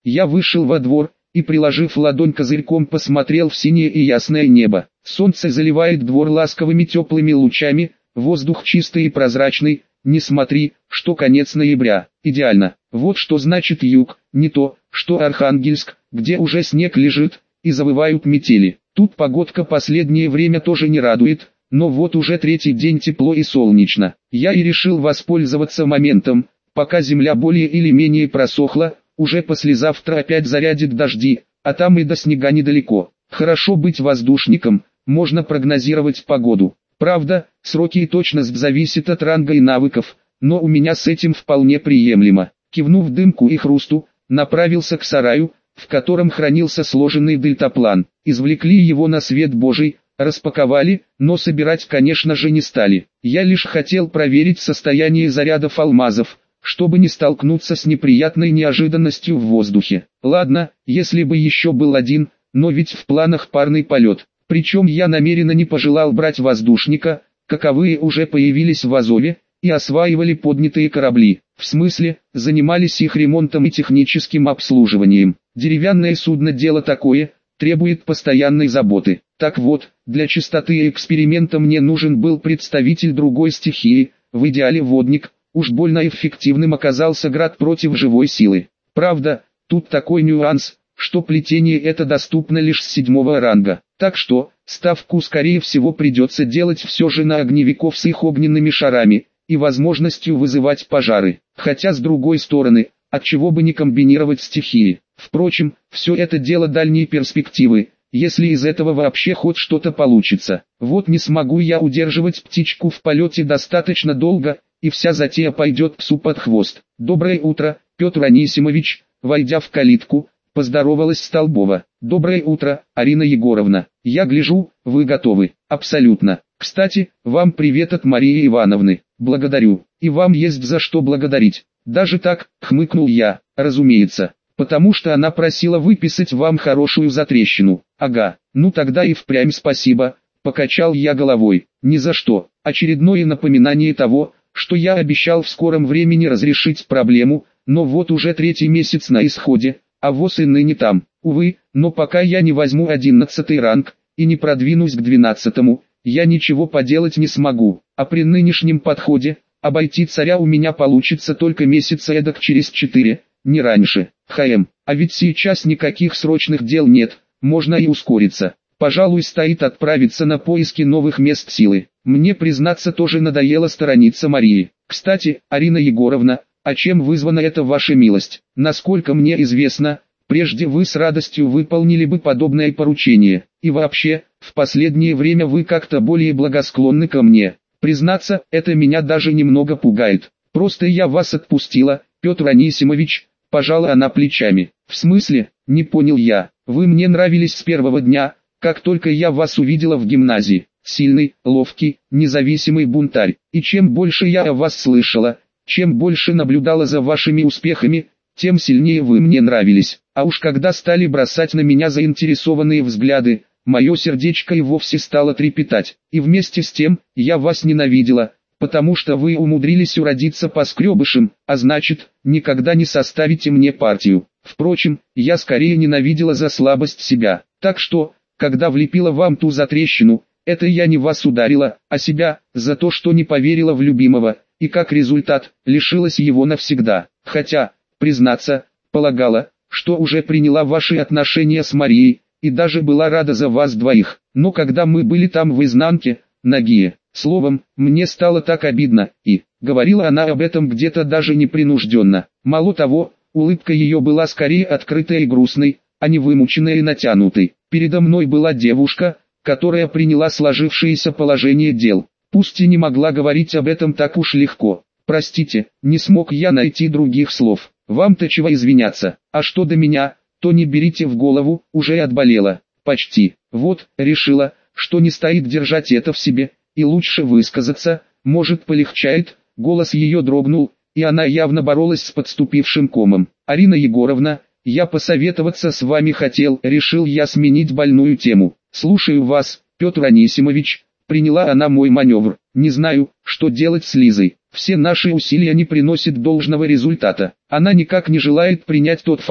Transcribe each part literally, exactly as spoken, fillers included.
Я вышел во двор и, приложив ладонь козырьком, посмотрел в синее и ясное небо. Солнце заливает двор ласковыми теплыми лучами, воздух чистый и прозрачный. Не смотри, что конец ноября. Идеально. Вот что значит юг, не то, что Архангельск, где уже снег лежит и завывают метели. Тут погодка последнее время тоже не радует, но вот уже третий день тепло и солнечно. Я и решил воспользоваться моментом, пока земля более или менее просохла. Уже послезавтра опять зарядит дожди, а там и до снега недалеко. Хорошо быть воздушником, можно прогнозировать погоду. Правда, сроки и точность зависят от ранга и навыков, но у меня с этим вполне приемлемо. Кивнув Дымку и Хрусту, направился к сараю, в котором хранился сложенный дельтаплан. Извлекли его на свет Божий, распаковали, но собирать, конечно же, не стали. Я лишь хотел проверить состояние зарядов алмазов, чтобы не столкнуться с неприятной неожиданностью в воздухе. Ладно, если бы еще был один, но ведь в планах парный полет. Причем я намеренно не пожелал брать воздушника, каковые уже появились в Азове, и осваивали поднятые корабли. В смысле, занимались их ремонтом и техническим обслуживанием. Деревянное судно дело такое, требует постоянной заботы. Так вот, для чистоты эксперимента мне нужен был представитель другой стихии, в идеале водник. Уж больно эффективным оказался град против живой силы. Правда, тут такой нюанс, что плетение это доступно лишь с седьмого ранга. Так что, ставку скорее всего придется делать все же на огневиков с их огненными шарами и возможностью вызывать пожары. Хотя с другой стороны, отчего бы не комбинировать стихии. Впрочем, все это дело дальней перспективы, если из этого вообще хоть что-то получится. Вот не смогу я удерживать птичку в полете достаточно долго, и вся затея пойдет псу под хвост. «Доброе утро, Петр Анисимович», войдя в калитку, поздоровалась Столбова. «Доброе утро, Арина Егоровна. Я гляжу, вы готовы». «Абсолютно. Кстати, вам привет от Марии Ивановны». «Благодарю. И вам есть за что благодарить». «Даже так», хмыкнул я, «разумеется. Потому что она просила выписать вам хорошую затрещину». «Ага, ну тогда и впрямь спасибо», покачал я головой. «Ни за что. Очередное напоминание того, что я обещал в скором времени разрешить проблему, но вот уже третий месяц на исходе, а ВОС и ныне там. Увы, но пока я не возьму одиннадцатый ранг, и не продвинусь к двенадцатому, я ничего поделать не смогу. А при нынешнем подходе, обойти царя у меня получится только месяца эдак через четыре, не раньше. ХМ, а ведь сейчас никаких срочных дел нет, можно и ускориться. Пожалуй, стоит отправиться на поиски новых мест силы. Мне, признаться, тоже надоело сторониться Марии. Кстати, Арина Егоровна, а чем вызвана эта ваша милость? Насколько мне известно, прежде вы с радостью выполнили бы подобное поручение. И вообще, в последнее время вы как-то более благосклонны ко мне. Признаться, это меня даже немного пугает. Просто я вас отпустила, Петр Анисимович, пожала она плечами. В смысле, не понял я, вы мне нравились с первого дня, как только я вас увидела в гимназии. Сильный, ловкий, независимый бунтарь. И чем больше я о вас слышала, чем больше наблюдала за вашими успехами, тем сильнее вы мне нравились. А уж когда стали бросать на меня заинтересованные взгляды, мое сердечко и вовсе стало трепетать. И вместе с тем, я вас ненавидела, потому что вы умудрились уродиться поскребышем, а значит, никогда не составите мне партию. Впрочем, я скорее ненавидела за слабость себя. Так что, когда влепила вам ту затрещину, это я не вас ударила, а себя, за то, что не поверила в любимого, и как результат, лишилась его навсегда. Хотя, признаться, полагала, что уже приняла ваши отношения с Марией, и даже была рада за вас двоих. Но когда мы были там в изнанке, нагие, словом, мне стало так обидно, и, говорила она об этом где-то даже непринужденно. Мало того, улыбка ее была скорее открытой и грустной, а не вымученной и натянутой. Передо мной была девушка, которая приняла сложившееся положение дел. Пусть и не могла говорить об этом так уж легко. Простите, не смог я найти других слов. Вам-то чего извиняться, а что до меня, то не берите в голову, уже отболела. Почти. Вот, решила, что не стоит держать это в себе, и лучше высказаться, может полегчает. Голос ее дрогнул, и она явно боролась с подступившим комом. Арина Егоровна, я посоветоваться с вами хотел, решил я сменить больную тему. Слушаю вас, Петр Анисимович. Приняла она мой маневр. Не знаю, что делать с Лизой. Все наши усилия не приносят должного результата. Она никак не желает принять тот факт,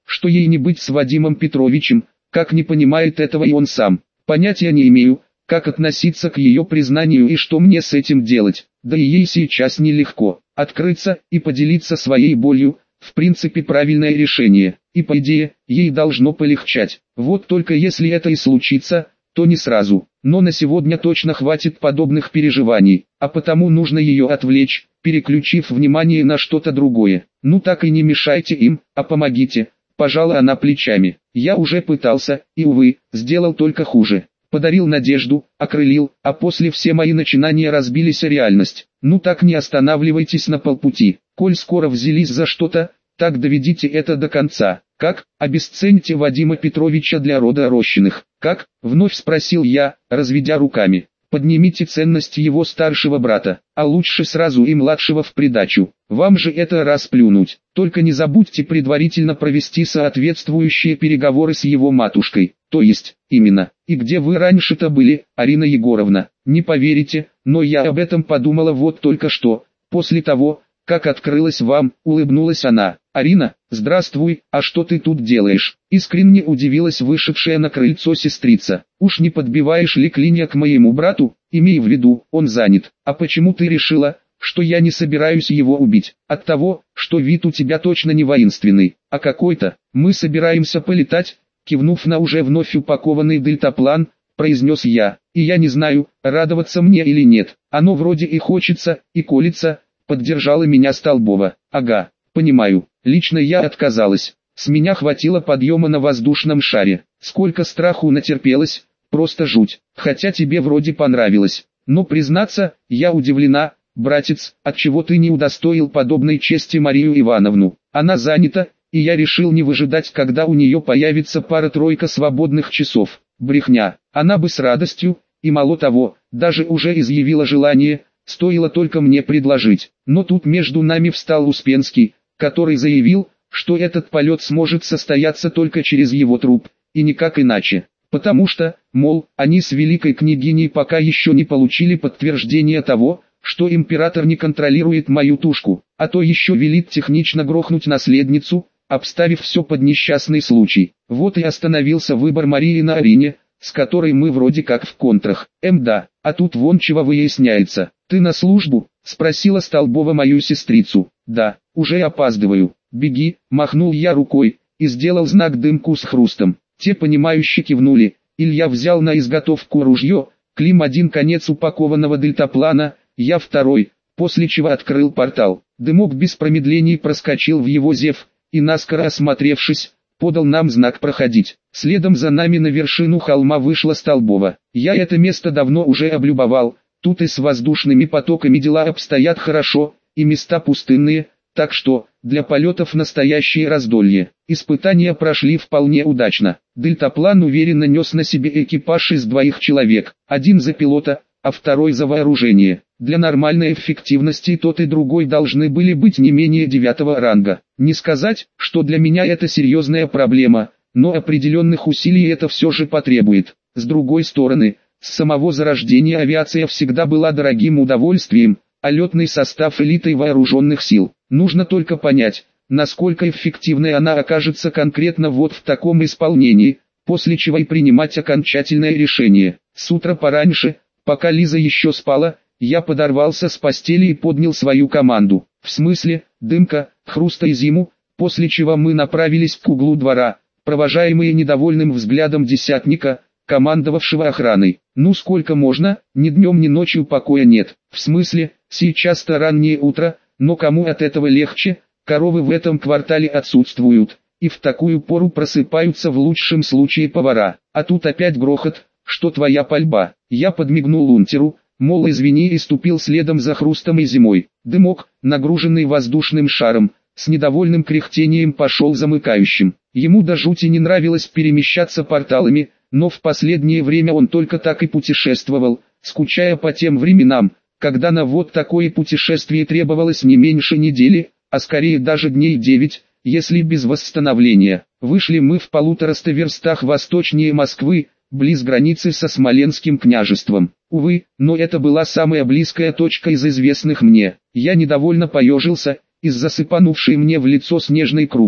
что ей не быть с Вадимом Петровичем, как не понимает этого и он сам. Понятия не имею, как относиться к ее признанию и что мне с этим делать, да и ей сейчас нелегко. Открыться и поделиться своей болью, в принципе правильное решение, и по идее, ей должно полегчать. Вот только если это и случится, то не сразу. Но на сегодня точно хватит подобных переживаний, а потому нужно ее отвлечь, переключив внимание на что-то другое. Ну так и не мешайте им, а помогите. Пожала она плечами. Я уже пытался, и увы, сделал только хуже. Подарил надежду, окрылил, а после все мои начинания разбились о реальность. Ну так не останавливайтесь на полпути. Коль скоро взялись за что-то, так доведите это до конца. Как? Обесцените Вадима Петровича для рода Рощиных. Как? Вновь спросил я, разведя руками. Поднимите ценность его старшего брата, а лучше сразу и младшего в придачу. Вам же это расплюнуть. Только не забудьте предварительно провести соответствующие переговоры с его матушкой. То есть, именно, и где вы раньше-то были, Арина Егоровна? Не поверите, но я об этом подумала вот только что, после того, как открылась вам, улыбнулась она. Арина, здравствуй, а что ты тут делаешь? Искренне удивилась вышедшая на крыльцо сестрица. Уж не подбиваешь ли клинья к моему брату? Имей в виду, он занят. А почему ты решила, что я не собираюсь его убить? От того, что вид у тебя точно не воинственный, а какой-то. Мы собираемся полетать, кивнув на уже вновь упакованный дельтаплан, произнес я. И я не знаю, радоваться мне или нет. Оно вроде и хочется, и колется. Поддержала меня Столбова. Ага, понимаю. Лично я отказалась. С меня хватило подъема на воздушном шаре. Сколько страху натерпелось, просто жуть. Хотя тебе вроде понравилось. Но признаться, я удивлена, братец, отчего ты не удостоил подобной чести Марию Ивановну. Она занята, и я решил не выжидать, когда у нее появится пара-тройка свободных часов. Брехня. Она бы с радостью, и мало того, даже уже изъявила желание, стоило только мне предложить. Но тут между нами встал Успенский, который заявил, что этот полет сможет состояться только через его труп, и никак иначе. Потому что, мол, они с великой княгиней пока еще не получили подтверждения того, что император не контролирует мою тушку, а то еще велит технично грохнуть наследницу, обставив все под несчастный случай. Вот и остановился выбор Марии на Арине, с которой мы вроде как в контрах. Эм да, а тут вон чего выясняется. Ты на службу? Спросила Столбова мою сестрицу. Да, уже опаздываю. Беги, махнул я рукой, и сделал знак дымку с хрустом. Те понимающе кивнули. Илья взял на изготовку ружье, Клим один конец упакованного дельтаплана, я второй, после чего открыл портал. Дымок без промедлений проскочил в его зев, и наскоро осмотревшись, подал нам знак проходить. Следом за нами на вершину холма вышла Столбова. Я это место давно уже облюбовал, тут и с воздушными потоками дела обстоят хорошо, и места пустынные, так что, для полетов настоящее раздолье. Испытания прошли вполне удачно. Дельтаплан уверенно нес на себе экипаж из двоих человек, один за пилота, а второй за вооружение. Для нормальной эффективности тот и другой должны были быть не менее девятого ранга. Не сказать, что для меня это серьезная проблема, но определенных усилий это все же потребует. С другой стороны, с самого зарождения авиация всегда была дорогим удовольствием, а летный состав элитой вооруженных сил. Нужно только понять, насколько эффективной она окажется конкретно вот в таком исполнении, после чего и принимать окончательное решение. С утра пораньше, пока Лиза еще спала, я подорвался с постели и поднял свою команду. В смысле, Дымка, Хруста и Зиму, после чего мы направились к углу двора, провожаемые недовольным взглядом десятника, командовавшего охраной. Ну сколько можно, ни днем ни ночью покоя нет. В смысле, сейчас-то раннее утро, но кому от этого легче, коровы в этом квартале отсутствуют, и в такую пору просыпаются в лучшем случае повара. А тут опять грохот, что твоя пальба. Я подмигнул унтеру, мол извини, и ступил следом за Хрустом и Зимой. Дымок, нагруженный воздушным шаром, с недовольным кряхтением пошел замыкающим. Ему до жути не нравилось перемещаться порталами, но в последнее время он только так и путешествовал, скучая по тем временам, когда на вот такое путешествие требовалось не меньше недели, а скорее даже дней девять, если без восстановления. Вышли мы в полутораста верстах восточнее Москвы, близ границы со Смоленским княжеством. Увы, но это была самая близкая точка из известных мне. Я недовольно поежился, из засыпанувшей мне в лицо снежной крупы,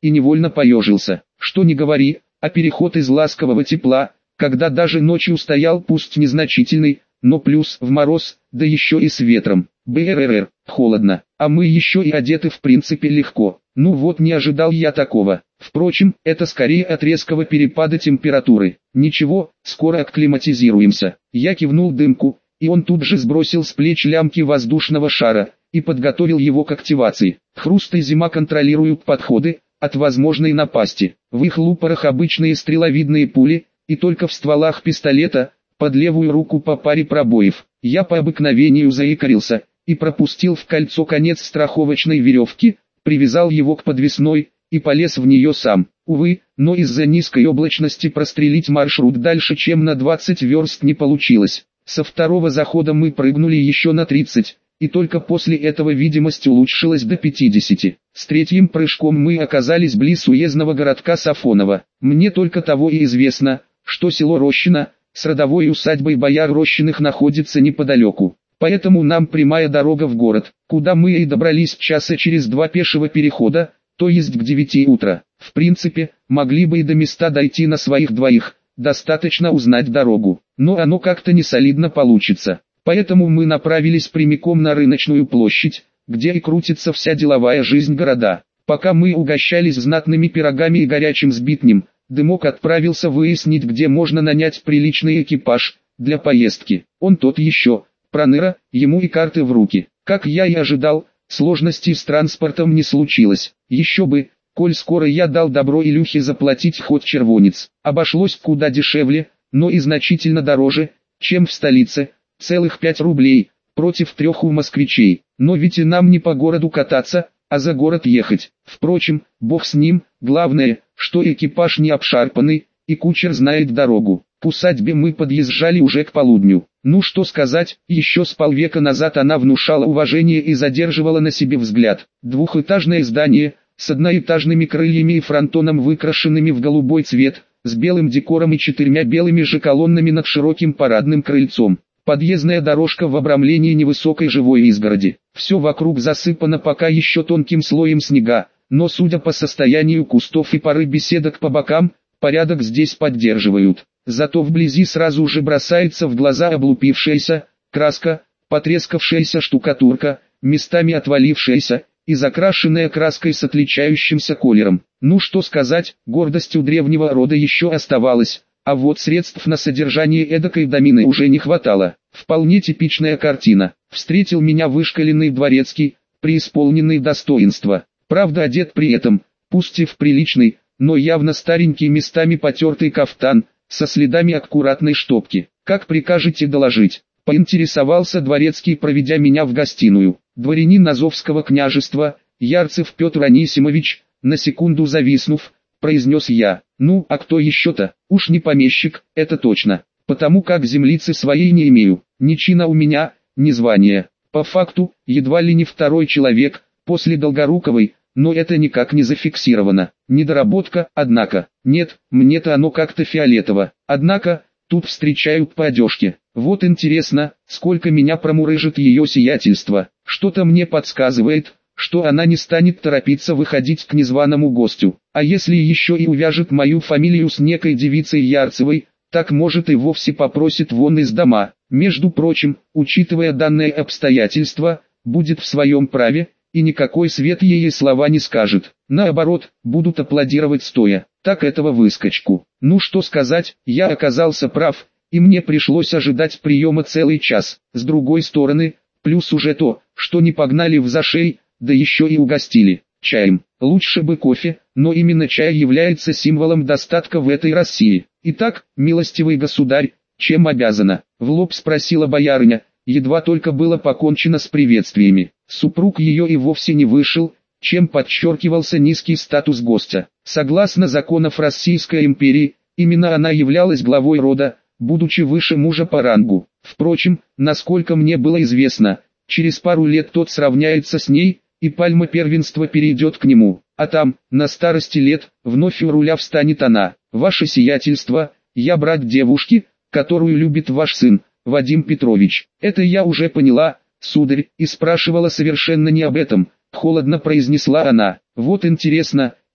и невольно поежился. Что ни говори, а переход из ласкового тепла, когда даже ночью стоял пусть незначительный, но плюс в мороз, да еще и с ветром. Бррр, холодно, а мы еще и одеты в принципе легко. Ну вот не ожидал я такого. Впрочем, это скорее от резкого перепада температуры. Ничего, скоро акклиматизируемся. Я кивнул Дымку, и он тут же сбросил с плеч лямки воздушного шара и подготовил его к активации. Хруст и Зима контролируют подходы от возможной напасти. В их лупорах обычные стреловидные пули, и только в стволах пистолета, под левую руку по паре пробоев. Я по обыкновению заикарился и пропустил в кольцо конец страховочной веревки, привязал его к подвесной и полез в нее сам. Увы, но из-за низкой облачности прострелить маршрут дальше, чем на двадцать верст, не получилось. Со второго захода мы прыгнули еще на тридцать, и только после этого видимость улучшилась до пятидесяти. С третьим прыжком мы оказались близ уездного городка Сафоново. Мне только того и известно, что село Рощино с родовой усадьбой бояр Рощиных находится неподалеку. Поэтому нам прямая дорога в город, куда мы и добрались часа через два пешего перехода, то есть к девяти утра. В принципе, могли бы и до места дойти на своих двоих, достаточно узнать дорогу, но оно как-то не солидно получится. Поэтому мы направились прямиком на рыночную площадь, где и крутится вся деловая жизнь города. Пока мы угощались знатными пирогами и горячим сбитнем, Дымок отправился выяснить, где можно нанять приличный экипаж для поездки. Он тот еще проныра, ему и карты в руки. Как я и ожидал, сложностей с транспортом не случилось. Еще бы, коль скоро я дал добро Илюхе заплатить ход червонец. Обошлось куда дешевле, но и значительно дороже, чем в столице, целых пять рублей, против трех у москвичей. Но ведь и нам не по городу кататься, а за город ехать. Впрочем, бог с ним, главное, что экипаж не обшарпанный, и кучер знает дорогу. К усадьбе мы подъезжали уже к полудню. Ну что сказать, еще с полвека назад она внушала уважение и задерживала на себе взгляд. Двухэтажное здание, с одноэтажными крыльями и фронтоном, выкрашенными в голубой цвет, с белым декором и четырьмя белыми же колоннами над широким парадным крыльцом. Подъездная дорожка в обрамлении невысокой живой изгороди. Все вокруг засыпано пока еще тонким слоем снега, но судя по состоянию кустов и поры беседок по бокам, порядок здесь поддерживают. Зато вблизи сразу же бросается в глаза облупившаяся краска, потрескавшаяся штукатурка, местами отвалившаяся и закрашенная краской с отличающимся колером. Ну что сказать, гордость у древнего рода еще оставалась, а вот средств на содержание эдакой домины уже не хватало. Вполне типичная картина. Встретил меня вышкаленный дворецкий, преисполненный достоинства. Правда, одет при этом, пусть и в приличный, но явно старенький, местами потертый кафтан, со следами аккуратной штопки. «Как прикажете доложить?» — поинтересовался дворецкий, проведя меня в гостиную. Дворянин Азовского княжества, Ярцев Петр Анисимович, на секунду зависнув, произнес я. «Ну, а кто еще-то? Уж не помещик, это точно. Потому как землицы своей не имею. Ни чина у меня, ни звания. По факту, едва ли не второй человек, после Долгоруковой, но это никак не зафиксировано. Недоработка, однако. Нет, мне-то оно как-то фиолетово. Однако, тут встречают по одежке. Вот интересно, сколько меня промурыжит ее сиятельство. Что-то мне подсказывает, что она не станет торопиться выходить к незваному гостю. А если еще и увяжет мою фамилию с некой девицей Ярцевой, так может и вовсе попросит вон из дома. Между прочим, учитывая данное обстоятельство, будет в своем праве, и никакой свет ей слова не скажет. Наоборот, будут аплодировать стоя. Так этого выскочку. Ну что сказать, я оказался прав, и мне пришлось ожидать приема целый час. С другой стороны, плюс уже то, что не погнали в зашей, да еще и угостили чаем. Лучше бы кофе, но именно чай является символом достатка в этой России. Итак, милостивый государь, чем обязана? В лоб спросила боярыня, едва только было покончено с приветствиями. Супруг ее и вовсе не вышел, чем подчеркивался низкий статус гостя. Согласно законов Российской империи, именно она являлась главой рода, будучи выше мужа по рангу. Впрочем, насколько мне было известно, через пару лет тот сравняется с ней, и пальма первенства перейдет к нему. А там, на старости лет, вновь у руля встанет она. Ваше сиятельство, я брат девушки, которую любит ваш сын, Вадим Петрович. Это я уже поняла, сударь, и спрашивала совершенно не об этом, холодно произнесла она. Вот интересно,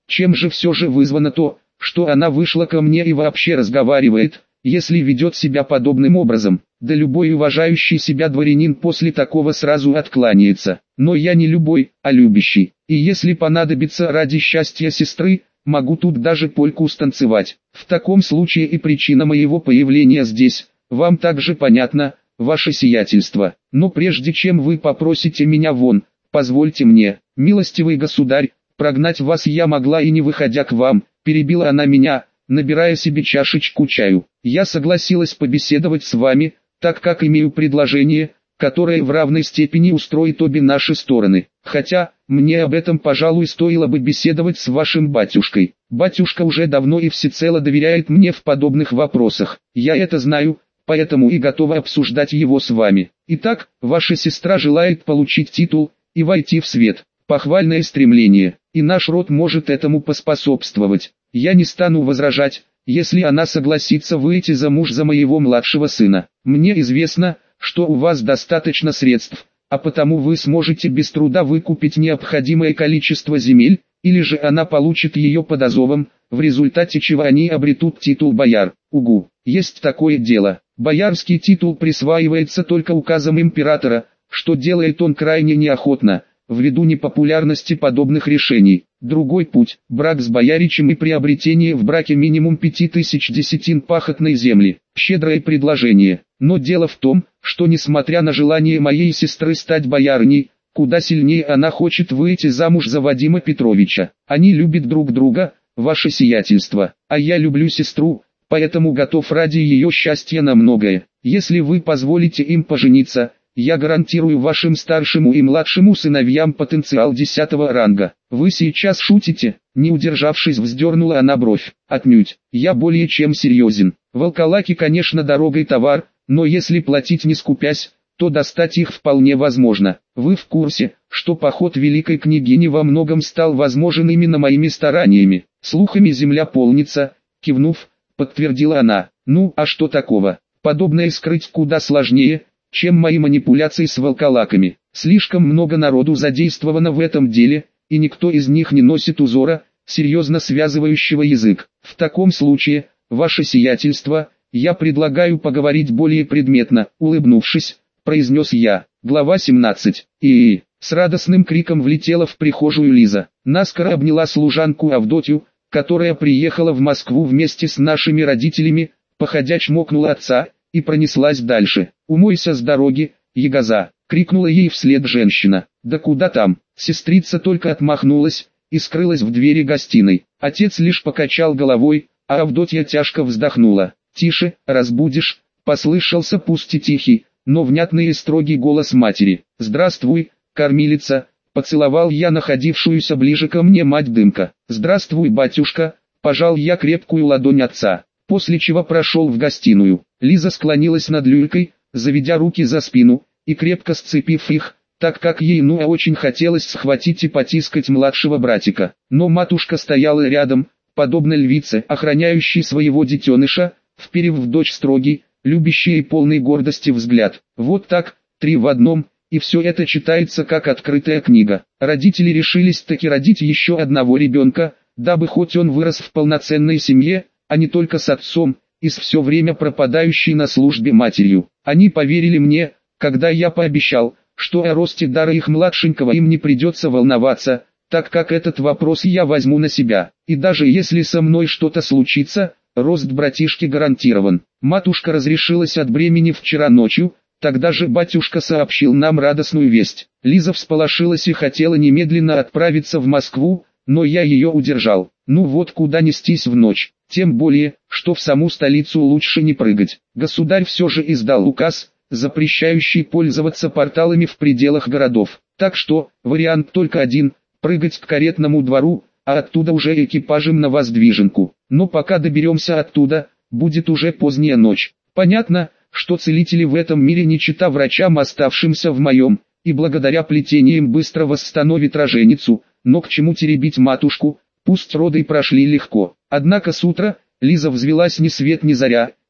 Чем же все же вызвано то, что она вышла ко мне и вообще разговаривает, если ведет себя подобным образом? Да любой уважающий себя дворянин после такого сразу откланяется. Но я не любой, а любящий. И если понадобится ради счастья сестры, могу тут даже польку станцевать. В таком случае и причина моего появления здесь, вам также понятна, ваше сиятельство. Но прежде чем вы попросите меня вон, позвольте мне, милостивый государь, прогнать вас я могла и не выходя к вам, перебила она меня, набирая себе чашечку чаю. Я согласилась побеседовать с вами, так как имею предложение, которое в равной степени устроит обе наши стороны. Хотя, мне об этом, пожалуй, стоило бы беседовать с вашим батюшкой. Батюшка уже давно и всецело доверяет мне в подобных вопросах. Я это знаю, поэтому и готова обсуждать его с вами. Итак, ваша сестра желает получить титул и войти в свет. Похвальное стремление, и наш род может этому поспособствовать. Я не стану возражать, если она согласится выйти замуж за моего младшего сына. Мне известно, что у вас достаточно средств, а потому вы сможете без труда выкупить необходимое количество земель, или же она получит ее под азовом, в результате чего они обретут титул бояр. Угу, есть такое дело. Боярский титул присваивается только указом императора, что делает он крайне неохотно, ввиду непопулярности подобных решений. Другой путь – брак с бояричем и приобретение в браке минимум пяти тысяч десятин пахотной земли. Щедрое предложение. Но дело в том, что несмотря на желание моей сестры стать боярней, куда сильнее она хочет выйти замуж за Вадима Петровича. Они любят друг друга, ваше сиятельство, а я люблю сестру, поэтому готов ради ее счастья на многое. Если вы позволите им пожениться, я гарантирую вашим старшему и младшему сыновьям потенциал десятого ранга. Вы сейчас шутите? Не удержавшись, вздернула она бровь. Отнюдь, я более чем серьезен. Волколаки, конечно, дорогой товар, но если платить не скупясь, то достать их вполне возможно. Вы в курсе, что поход великой княгини во многом стал возможен именно моими стараниями. Слухами земля полнится, кивнув, подтвердила она. Ну, а что такого? Подобное скрыть куда сложнее, чем мои манипуляции с волколаками. Слишком много народу задействовано в этом деле, и никто из них не носит узора, серьезно связывающего язык. В таком случае, ваше сиятельство, я предлагаю поговорить более предметно, улыбнувшись, произнес я. Глава семнадцать. И с радостным криком влетела в прихожую Лиза. Наскоро обняла служанку Авдотью, которая приехала в Москву вместе с нашими родителями, походя чмокнула отца и пронеслась дальше. «Умойся с дороги, ягоза!» — крикнула ей вслед женщина. «Да куда там?» Сестрица только отмахнулась и скрылась в двери гостиной. Отец лишь покачал головой, а Авдотья тяжко вздохнула. «Тише, разбудишь!» — послышался пусть и тихий, но внятный и строгий голос матери. «Здравствуй, кормилица!» — поцеловал я находившуюся ближе ко мне мать Дымка. «Здравствуй, батюшка!» — пожал я крепкую ладонь отца, после чего прошел в гостиную. Лиза склонилась над люлькой, заведя руки за спину, и крепко сцепив их, так как ей ну очень хотелось схватить и потискать младшего братика. Но матушка стояла рядом, подобно львице, охраняющей своего детеныша, вперев в дочь строгий, любящий и полный гордости взгляд. Вот так, три в одном, и все это читается как открытая книга. Родители решились таки родить еще одного ребенка, дабы хоть он вырос в полноценной семье, а не только с отцом, и с все время пропадающей на службе матерью. Они поверили мне, когда я пообещал, что о росте дара их младшенького им не придется волноваться, так как этот вопрос я возьму на себя. И даже если со мной что-то случится, рост братишки гарантирован. Матушка разрешилась от бремени вчера ночью, тогда же батюшка сообщил нам радостную весть. Лиза всполошилась и хотела немедленно отправиться в Москву, но я ее удержал. Ну вот куда нестись в ночь, тем более, что в саму столицу лучше не прыгать. Государь все же издал указ, запрещающий пользоваться порталами в пределах городов. Так что, вариант только один – прыгать к каретному двору, а оттуда уже экипажем на воздвиженку. Но пока доберемся оттуда, будет уже поздняя ночь. Понятно, что целители в этом мире не чета врачам, оставшимся в моем, и благодаря плетениям быстро восстановит роженицу, но к чему теребить матушку, пусть роды прошли легко. Однако с утра, Лиза взвелась ни свет ни заря,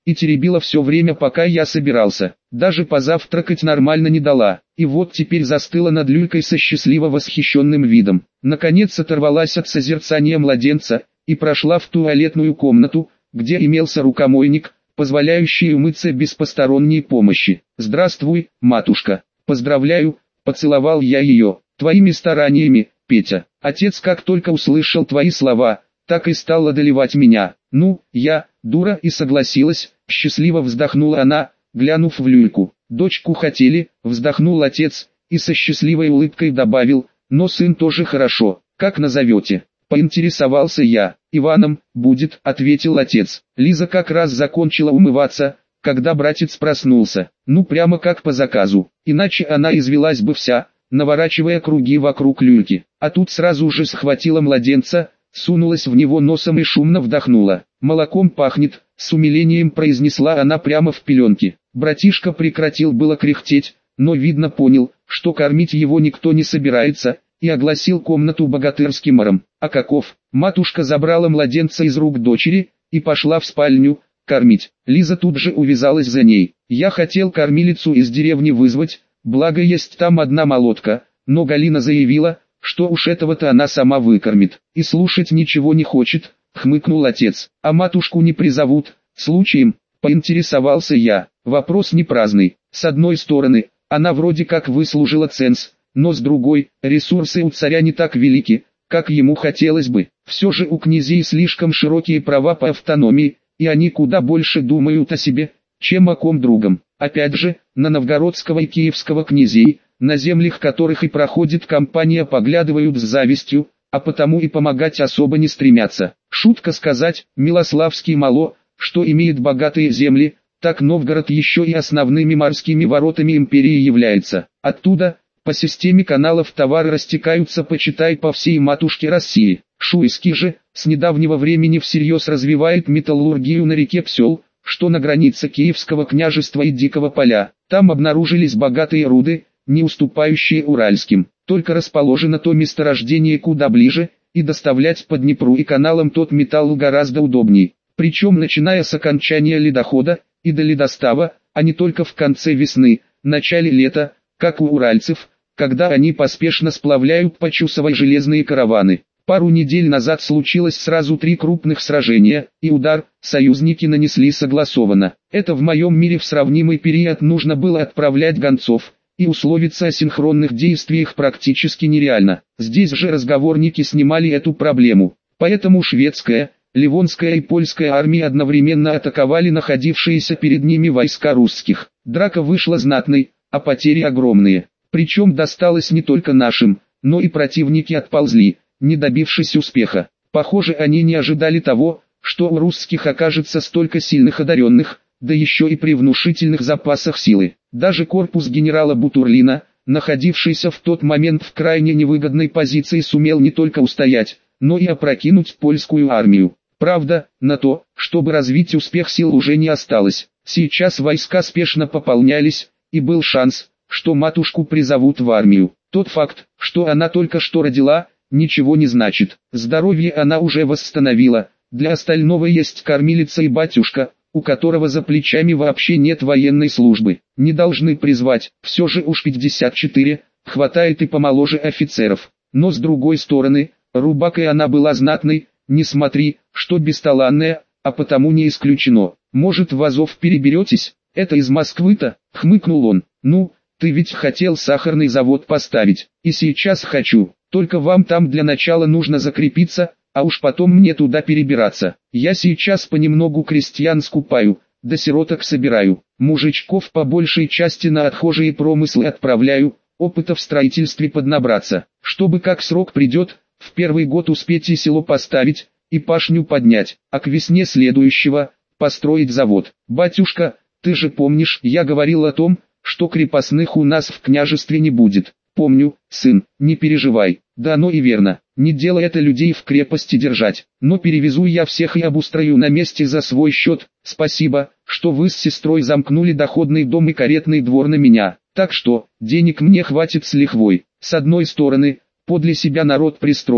и теребила все время, пока я собирался. Даже позавтракать нормально не дала, и вот теперь застыла над люлькой со счастливо восхищенным видом. Наконец оторвалась от созерцания младенца, и прошла в туалетную комнату, где имелся рукомойник, позволяющий умыться без посторонней помощи. «Здравствуй, матушка. Поздравляю», — поцеловал я ее. «Твоими стараниями, Петя». Отец, как только услышал твои слова, так и стал одолевать меня. Ну, я, дура, и согласилась, счастливо вздохнула она, глянув в люльку. Дочку хотели, вздохнул отец, и со счастливой улыбкой добавил, но сын тоже хорошо, как назовете? Поинтересовался я. Иваном, будет, ответил отец. Лиза как раз закончила умываться, когда братец проснулся. Ну прямо как по заказу, иначе она извелась бы вся, наворачивая круги вокруг люльки. А тут сразу же схватила младенца, сунулась в него носом и шумно вдохнула. «Молоком пахнет», — с умилением произнесла она прямо в пеленке. Братишка прекратил было кряхтеть, но видно понял, что кормить его никто не собирается, и огласил комнату богатырским ором. А каков? Матушка забрала младенца из рук дочери и пошла в спальню кормить. Лиза тут же увязалась за ней. Я хотел кормилицу из деревни вызвать, благо есть там одна молотка, но Галина заявила, что уж этого-то она сама выкормит. И слушать ничего не хочет, хмыкнул отец. А матушку не призовут, случаем, поинтересовался я. Вопрос не праздный. С одной стороны, она вроде как выслужила ценз, но с другой, ресурсы у царя не так велики, как ему хотелось бы. Все же у князей слишком широкие права по автономии, и они куда больше думают о себе, чем о ком другом. Опять же, на новгородского и киевского князей, на землях которых и проходит кампания, поглядывают с завистью, а потому и помогать особо не стремятся. Шутка сказать, Милославский мало, что имеет богатые земли, так Новгород еще и основными морскими воротами империи является. Оттуда, по системе каналов, товары растекаются почитай по всей матушке России. Шуйский же, с недавнего времени всерьез развивает металлургию на реке Псел, что на границе Киевского княжества и Дикого поля. Там обнаружились богатые руды, не уступающие уральским. Только расположено то месторождение куда ближе, и доставлять по Днепру и каналам тот металл гораздо удобней. Причем начиная с окончания ледохода и до ледостава, а не только в конце весны, начале лета, как у уральцев, когда они поспешно сплавляют по Чусовой железные караваны. Пару недель назад случилось сразу три крупных сражения, и удар союзники нанесли согласованно. Это в моем мире в сравнимый период нужно было отправлять гонцов, и условиться о синхронных действиях практически нереально. Здесь же разговорники снимали эту проблему. Поэтому шведская, ливонская и польская армии одновременно атаковали находившиеся перед ними войска русских. Драка вышла знатной, а потери огромные. Причем досталось не только нашим, но и противники отползли, не добившись успеха. Похоже, они не ожидали того, что у русских окажется столько сильных одаренных, да еще и при внушительных запасах силы. Даже корпус генерала Бутурлина, находившийся в тот момент в крайне невыгодной позиции, сумел не только устоять, но и опрокинуть польскую армию. Правда, на то, чтобы развить успех, сил уже не осталось. Сейчас войска спешно пополнялись, и был шанс, что матушку призовут в армию. Тот факт, что она только что родила, ничего не значит. Здоровье она уже восстановила, для остального есть кормилица и батюшка, у которого за плечами вообще нет военной службы. Не должны призвать, все же уж пятьдесят четыре, хватает и помоложе офицеров. Но с другой стороны, рубакой она была знатной, не смотри, что бесталанная, а потому не исключено. Может, в Азов переберетесь? Это из Москвы-то, хмыкнул он. Ну, ты ведь хотел сахарный завод поставить, и сейчас хочу, только вам там для начала нужно закрепиться, а уж потом мне туда перебираться. Я сейчас понемногу крестьян скупаю, да сироток собираю, мужичков по большей части на отхожие промыслы отправляю, опыта в строительстве поднабраться, чтобы как срок придет, в первый год успеть и село поставить, и пашню поднять, а к весне следующего, построить завод. Батюшка, ты же помнишь, я говорил о том, что крепостных у нас в княжестве не будет. Помню, сын, не переживай, да оно и верно, не дело это людей в крепости держать, но перевезу я всех и обустрою на месте за свой счет. Спасибо, что вы с сестрой замкнули доходный дом и каретный двор на меня, так что, денег мне хватит с лихвой. С одной стороны, подле себя народ пристрою,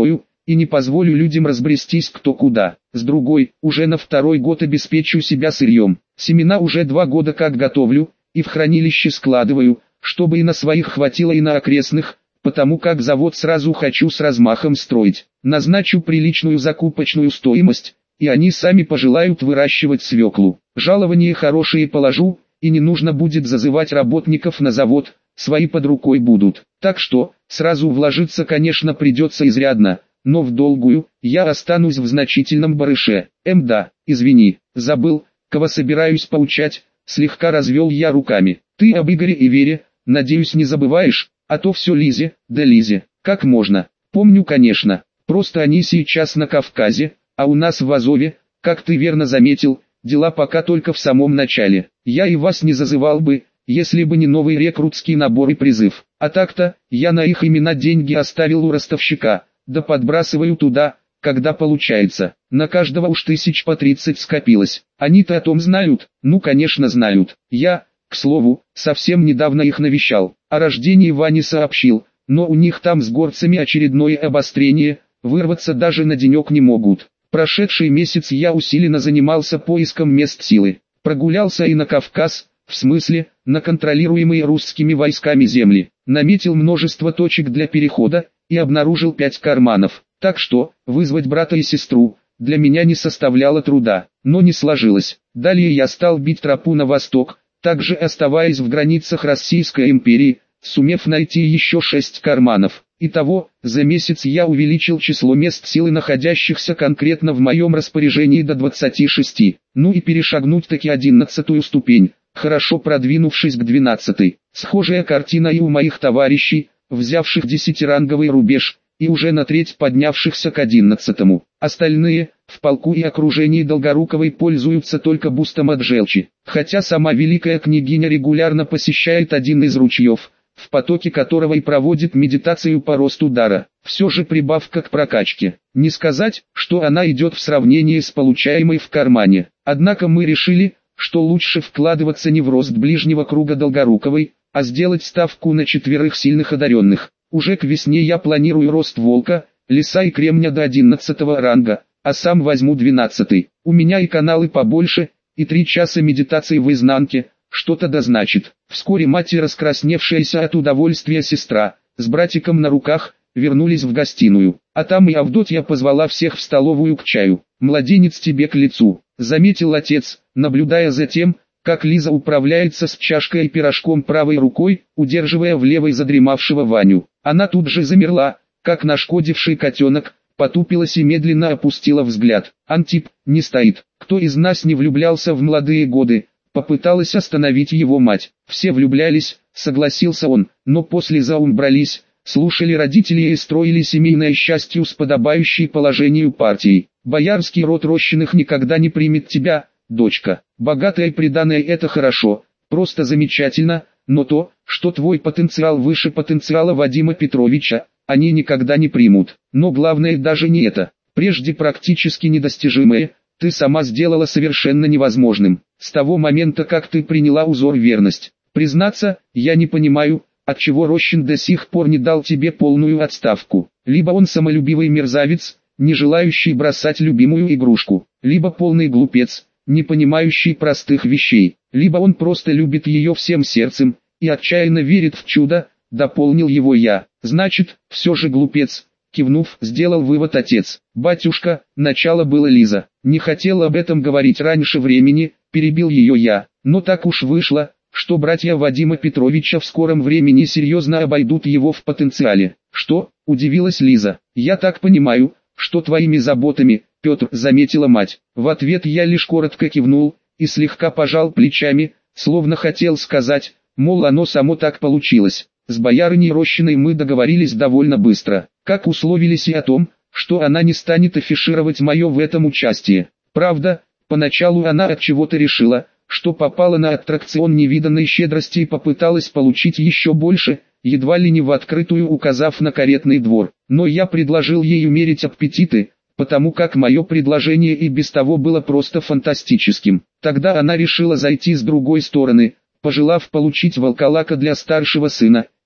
и не позволю людям разбрестись кто куда. С другой, уже на второй год обеспечу себя сырьем. Семена уже два года как готовлю, и в хранилище складываю, чтобы и на своих хватило, и на окрестных, потому как завод сразу хочу с размахом строить. Назначу приличную закупочную стоимость, и они сами пожелают выращивать свеклу. Жалование хорошие положу, и не нужно будет зазывать работников на завод, свои под рукой будут. Так что, сразу вложиться, конечно, придется изрядно, но в долгую, я останусь в значительном барыше. Эм да, извини, забыл, кого собираюсь поучать, слегка развел я руками. Ты об Игоре и Вере, надеюсь, не забываешь, а то все Лизе, да Лизе, как можно. Помню, конечно, просто они сейчас на Кавказе, а у нас в Азове, как ты верно заметил, дела пока только в самом начале. Я и вас не зазывал бы, если бы не новый рекрутский набор и призыв. А так-то, я на их имена деньги оставил у ростовщика, да подбрасываю туда, когда получается. На каждого уж тысяч по тридцать скопилось. Они-то о том знают? Ну, конечно, знают. Я, к слову, совсем недавно их навещал. О рождении Вани сообщил, но у них там с горцами очередное обострение, вырваться даже на денек не могут. Прошедший месяц я усиленно занимался поиском мест силы. Прогулялся и на Кавказ, в смысле, на контролируемые русскими войсками земли. Наметил множество точек для перехода, и обнаружил пять карманов. Так что, вызвать брата и сестру, для меня не составляло труда. Но не сложилось. Далее я стал бить тропу на восток, также оставаясь в границах Российской империи, сумев найти еще шесть карманов. Итого, за месяц я увеличил число мест силы, находящихся конкретно в моем распоряжении, до двадцати шести. Ну и перешагнуть таки одиннадцатую ступень, хорошо продвинувшись к двенадцатой. Схожая картина и у моих товарищей, взявших десятиранговый рубеж, и уже на треть поднявшихся к одиннадцатому. Остальные, в полку и окружении Долгоруковой, пользуются только бустом от желчи. Хотя сама великая княгиня регулярно посещает один из ручьев, в потоке которого и проводит медитацию по росту дара. Все же прибавка к прокачке. Не сказать, что она идет в сравнении с получаемой в кармане. Однако мы решили, что лучше вкладываться не в рост ближнего круга Долгоруковой, а сделать ставку на четверых сильных одаренных. Уже к весне я планирую рост волка, лиса и кремня до одиннадцатого ранга, а сам возьму двенадцатый. У меня и каналы побольше, и три часа медитации в изнанке, что-то да значит. Вскоре мать и раскрасневшаяся от удовольствия сестра, с братиком на руках, вернулись в гостиную. А там и Авдотья позвала всех в столовую к чаю. «Младенец тебе к лицу», — заметил отец, наблюдая за тем, как Лиза управляется с чашкой и пирожком правой рукой, удерживая в левой задремавшего Ваню. Она тут же замерла, как нашкодивший котенок, потупилась и медленно опустила взгляд. «Антип, не стоит. Кто из нас не влюблялся в молодые годы?» Попыталась остановить его мать. «Все влюблялись», — согласился он, «но после заумбрались, слушали родителей и строили семейное счастье с подобающей положению партией. Боярский род Рощиных никогда не примет тебя, дочка. Богатое приданое — это хорошо, просто замечательно, но то, что твой потенциал выше потенциала Вадима Петровича, они никогда не примут. Но главное даже не это. Прежде практически недостижимое, ты сама сделала совершенно невозможным. С того момента, как ты приняла узор верность. Признаться, я не понимаю, отчего Рощин до сих пор не дал тебе полную отставку. Либо он самолюбивый мерзавец, не желающий бросать любимую игрушку, либо полный глупец, не понимающий простых вещей, либо он просто любит ее всем сердцем и отчаянно верит в чудо, дополнил его я. Значит, все же глупец, кивнув, сделал вывод отец. Батюшка, начало было Лиза. Не хотел об этом говорить раньше времени, перебил ее я, но так уж вышло, что братья Вадима Петровича в скором времени серьезно обойдут его в потенциале. Что? Удивилась Лиза. Я так понимаю, что твоими заботами, Петр, заметила мать. В ответ я лишь коротко кивнул и слегка пожал плечами, словно хотел сказать, мол, оно само так получилось. С боярыней Рощиной мы договорились довольно быстро, как условились и о том, что она не станет афишировать мое в этом участие. Правда, поначалу она от чего-то решила, что попала на аттракцион невиданной щедрости и попыталась получить еще больше, едва ли не в открытую указав на каретный двор. Но я предложил ей умерить аппетиты, потому как мое предложение и без того было просто фантастическим. Тогда она решила зайти с другой стороны, пожелав получить волколака для старшего сына,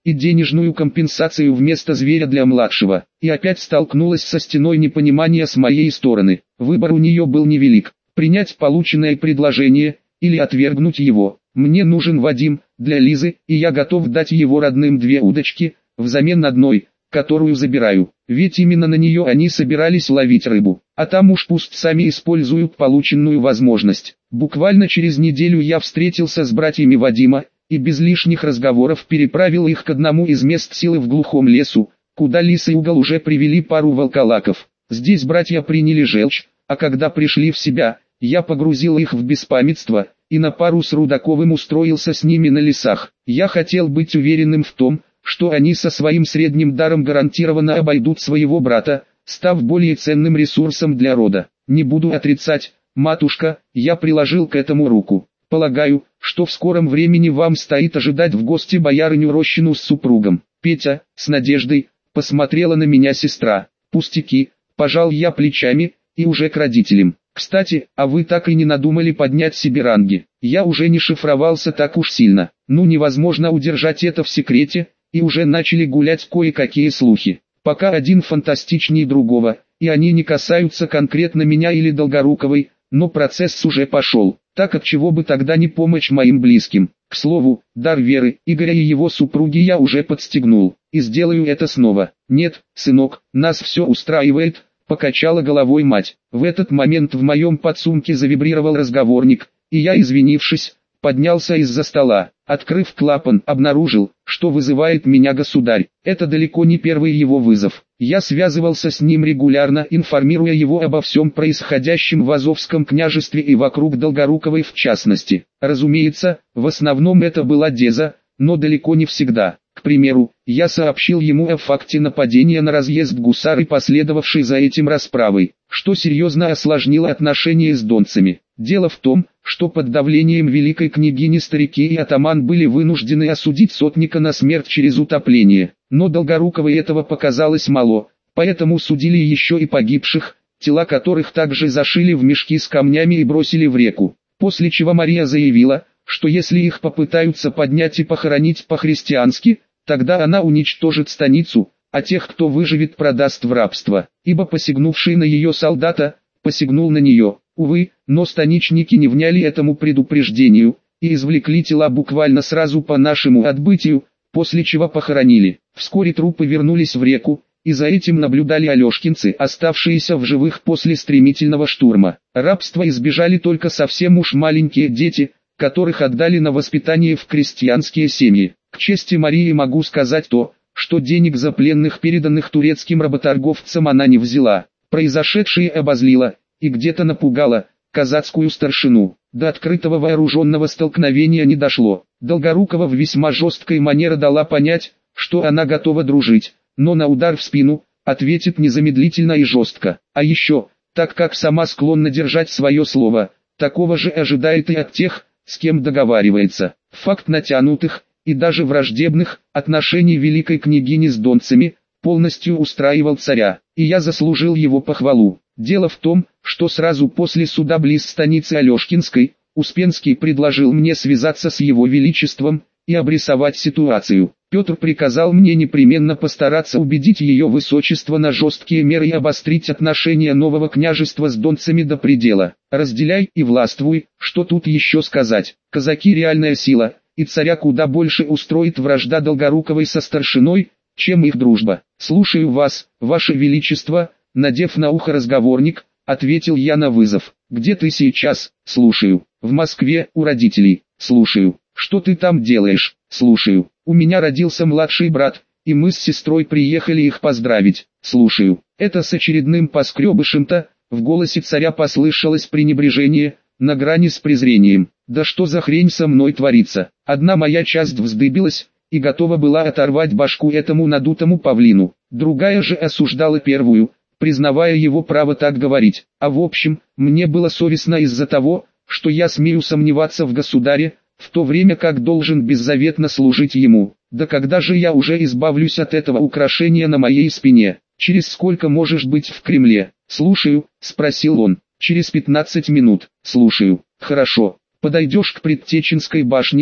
и денежную компенсацию вместо зверя для младшего, и опять столкнулась со стеной непонимания с моей стороны. Выбор у нее был невелик: принять полученное предложение или отвергнуть его. Мне нужен Вадим для Лизы, и я готов дать его родным две удочки взамен одной, которую забираю, ведь именно на нее они собирались ловить рыбу, а там уж пусть сами используют полученную возможность. Буквально через неделю я встретился с братьями Вадима, и без лишних разговоров переправил их к одному из мест силы в глухом лесу, куда Лис и Угол уже привели пару волколаков. Здесь братья приняли желчь, а когда пришли в себя, я погрузил их в беспамятство, и на пару с Рудаковым устроился с ними на лесах. Я хотел быть уверенным в том, что они со своим средним даром гарантированно обойдут своего брата, став более ценным ресурсом для рода. Не буду отрицать, матушка, я приложил к этому руку. Полагаю, что в скором времени вам стоит ожидать в гости боярыню Рощину с супругом. Петя, с надеждой, посмотрела на меня сестра. Пустяки, пожал я плечами, и уже к родителям. Кстати, а вы так и не надумали поднять себе ранги? Я уже не шифровался так уж сильно. Ну невозможно удержать это в секрете, и уже начали гулять кое-какие слухи. Пока один фантастичнее другого, и они не касаются конкретно меня или Долгоруковой, но процесс уже пошел. Так отчего бы тогда не помочь моим близким? К слову, дар веры, Игоря и его супруги я уже подстегнул, и сделаю это снова. Нет, сынок, нас все устраивает, покачала головой мать. В этот момент в моем подсумке завибрировал разговорник, и я, извинившись, поднялся из-за стола. Открыв клапан, обнаружил, что вызывает меня государь. Это далеко не первый его вызов. Я связывался с ним регулярно, информируя его обо всем происходящем в Азовском княжестве и вокруг Долгоруковой в частности. Разумеется, в основном это была Деза, но далеко не всегда. К примеру, я сообщил ему о факте нападения на разъезд гусар и последовавшей за этим расправой, что серьезно осложнило отношения с донцами. Дело в том, что под давлением великой княгини старики и атаман были вынуждены осудить сотника на смерть через утопление, но Долгоруковой этого показалось мало, поэтому судили еще и погибших, тела которых также зашили в мешки с камнями и бросили в реку, после чего Мария заявила, что если их попытаются поднять и похоронить по-христиански, тогда она уничтожит станицу, а тех, кто выживет, продаст в рабство, ибо посягнувший на ее солдата, посягнул на нее. Увы, но станичники не вняли этому предупреждению, и извлекли тела буквально сразу по нашему отбытию, после чего похоронили. Вскоре трупы вернулись в реку, и за этим наблюдали алешкинцы, оставшиеся в живых после стремительного штурма. Рабства избежали только совсем уж маленькие дети, которых отдали на воспитание в крестьянские семьи. К чести Марии могу сказать то, что денег за пленных, переданных турецким работорговцам, она не взяла. Произошедшее обозлило и где-то напугало казацкую старшину. До открытого вооруженного столкновения не дошло. Долгорукова в весьма жесткой манере дала понять, что она готова дружить, но на удар в спину ответит незамедлительно и жестко. А еще, так как сама склонна держать свое слово, такого же ожидает и от тех, с кем договаривается. Факт натянутых и даже враждебных отношений великой княгини с донцами полностью устраивал царя, и я заслужил его похвалу. Дело в том, что сразу после суда близ станицы Алешкинской, Успенский предложил мне связаться с его величеством и обрисовать ситуацию. Петр приказал мне непременно постараться убедить ее высочество на жесткие меры и обострить отношения нового княжества с донцами до предела. Разделяй и властвуй, что тут еще сказать. Казаки реальная сила, и царя куда больше устроит вражда Долгоруковой со старшиной, чем их дружба. Слушаю вас, ваше величество. Надев на ухо разговорник, ответил я на вызов. Где ты сейчас? Слушаю. В Москве, у родителей. Слушаю. Что ты там делаешь? Слушаю. У меня родился младший брат, и мы с сестрой приехали их поздравить. Слушаю. Это с очередным поскребышем-то? В голосе царя послышалось пренебрежение, на грани с презрением. Да что за хрень со мной творится? Одна моя часть вздыбилась и готова была оторвать башку этому надутому павлину. Другая же осуждала первую, признавая его право так говорить. А в общем, мне было совестно из-за того, что я смею сомневаться в государе, в то время как должен беззаветно служить ему. Да когда же я уже избавлюсь от этого украшения на моей спине? Через сколько можешь быть в Кремле? Слушаю, спросил он. Через пятнадцать минут. Слушаю. Хорошо. Подойдешь к Предтеченской башне,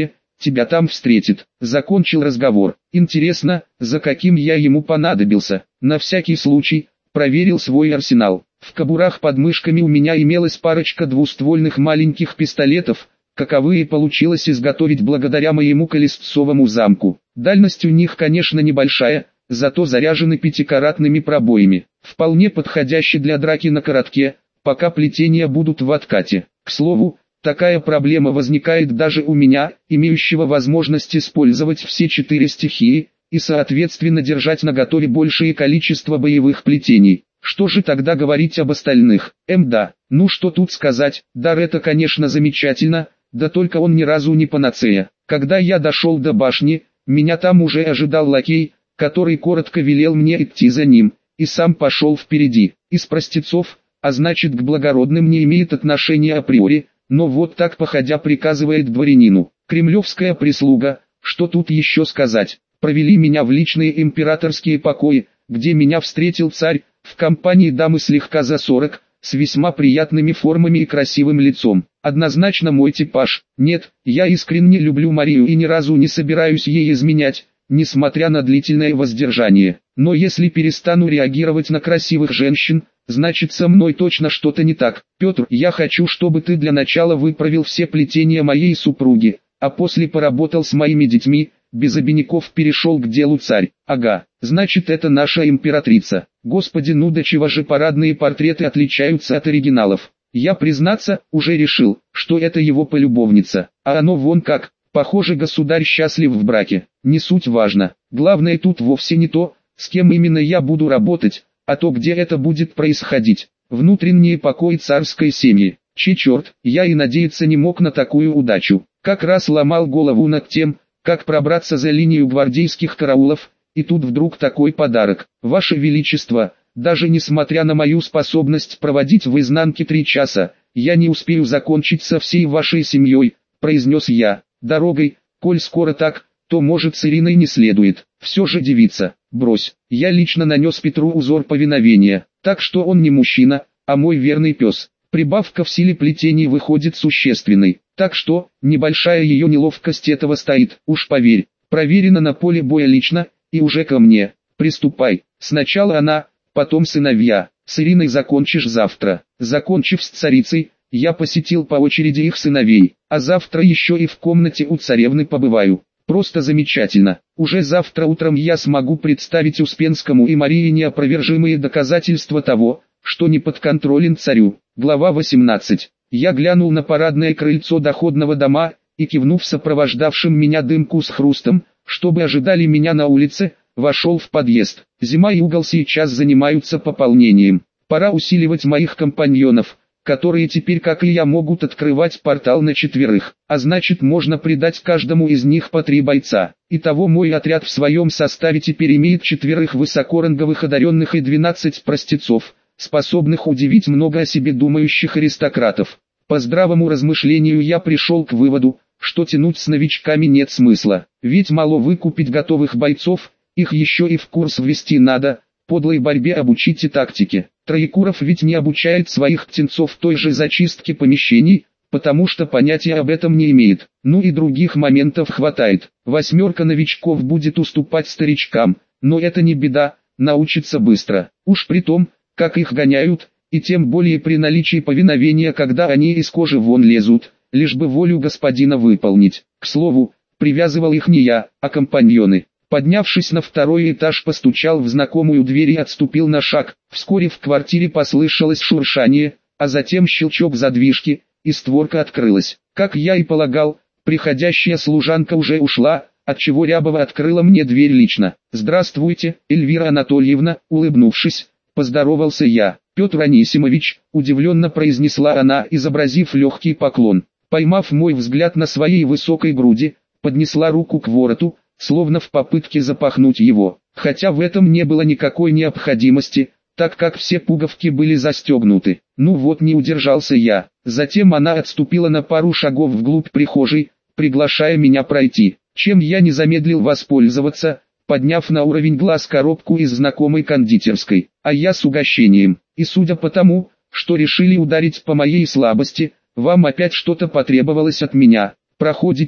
тебя там встретит. Закончил разговор. Интересно, за каким я ему понадобился. На всякий случай, проверил свой арсенал. В кобурах под мышками у меня имелась парочка двуствольных маленьких пистолетов, каковые получилось изготовить благодаря моему колесцовому замку. Дальность у них, конечно, небольшая, зато заряжены пятикаратными пробоями, вполне подходящий для драки на коротке, пока плетения будут в откате. К слову, такая проблема возникает даже у меня, имеющего возможность использовать все четыре стихии, и соответственно держать наготове большее количество боевых плетений. Что же тогда говорить об остальных? Эм да, ну что тут сказать, дар это конечно замечательно, да только он ни разу не панацея. Когда я дошел до башни, меня там уже ожидал лакей, который коротко велел мне идти за ним, и сам пошел впереди. Из простецов, а значит к благородным не имеет отношения априори, но вот так походя приказывает дворянину. Кремлевская прислуга, что тут еще сказать, провели меня в личные императорские покои, где меня встретил царь, в компании дамы слегка за сорок, с весьма приятными формами и красивым лицом. Однозначно мой типаж. Нет, я искренне люблю Марию и ни разу не собираюсь ей изменять, несмотря на длительное воздержание. Но если перестану реагировать на красивых женщин, значит со мной точно что-то не так. Петр, я хочу, чтобы ты для начала выправил все плетения моей супруги, а после поработал с моими детьми. Без обиняков перешел к делу царь. Ага, значит это наша императрица. Господи, ну до чего же парадные портреты отличаются от оригиналов. Я, признаться, уже решил, что это его полюбовница. А оно вон как, похоже, государь счастлив в браке. Не суть важно. Главное тут вовсе не то, с кем именно я буду работать, а то, где это будет происходить. Внутренние покои царской семьи. Че черт, я и надеяться не мог на такую удачу. Как раз ломал голову над тем, как пробраться за линию гвардейских караулов, и тут вдруг такой подарок. Ваше Величество, даже несмотря на мою способность проводить в изнанке три часа, я не успею закончить со всей вашей семьей, произнес я. Дорогой, коль скоро так, то может с Ириной не следует. Все же девица, брось, я лично нанес Петру узор повиновения, так что он не мужчина, а мой верный пес. Прибавка в силе плетений выходит существенной. Так что, небольшая ее неловкость этого стоит, уж поверь, проверено на поле боя лично, и уже ко мне. Приступай, сначала она, потом сыновья, с Ириной закончишь завтра. Закончив с царицей, я посетил по очереди их сыновей, а завтра еще и в комнате у царевны побываю. Просто замечательно. Уже завтра утром я смогу представить Успенскому и Марии неопровержимые доказательства того, что не подконтролен царю. Глава восемнадцать. Я глянул на парадное крыльцо доходного дома, и кивнув сопровождавшим меня дымку с хрустом, чтобы ожидали меня на улице, вошел в подъезд. Зима и угол сейчас занимаются пополнением. Пора усиливать моих компаньонов, которые теперь, как и я, могут открывать портал на четверых, а значит можно придать каждому из них по три бойца. Итого мой отряд в своем составе теперь имеет четверых высокоранговых одаренных и двенадцать простецов, способных удивить много о себе думающих аристократов. По здравому размышлению я пришел к выводу, что тянуть с новичками нет смысла, ведь мало выкупить готовых бойцов, их еще и в курс ввести надо, подлой борьбе обучить и тактике. Троекуров ведь не обучает своих птенцов той же зачистке помещений, потому что понятия об этом не имеет. Ну и других моментов хватает. Восьмерка новичков будет уступать старичкам, но это не беда, научится быстро. Уж при том, как их гоняют, и тем более при наличии повиновения, когда они из кожи вон лезут, лишь бы волю господина выполнить. К слову, привязывал их не я, а компаньоны. Поднявшись на второй этаж, постучал в знакомую дверь и отступил на шаг. Вскоре в квартире послышалось шуршание, а затем щелчок задвижки, и створка открылась. Как я и полагал, приходящая служанка уже ушла, отчего Рябова открыла мне дверь лично. «Здравствуйте, Эльвира Анатольевна», улыбнувшись, поздоровался я. «Петр Анисимович», удивленно произнесла она, изобразив легкий поклон. Поймав мой взгляд на своей высокой груди, поднесла руку к вороту, словно в попытке запахнуть его, хотя в этом не было никакой необходимости, так как все пуговки были застегнуты. Ну вот, не удержался я. Затем она отступила на пару шагов вглубь прихожей, приглашая меня пройти, чем я не замедлил воспользоваться, подняв на уровень глаз коробку из знакомой кондитерской, а я с угощением. И судя по тому, что решили ударить по моей слабости, вам опять что-то потребовалось от меня. Проходите,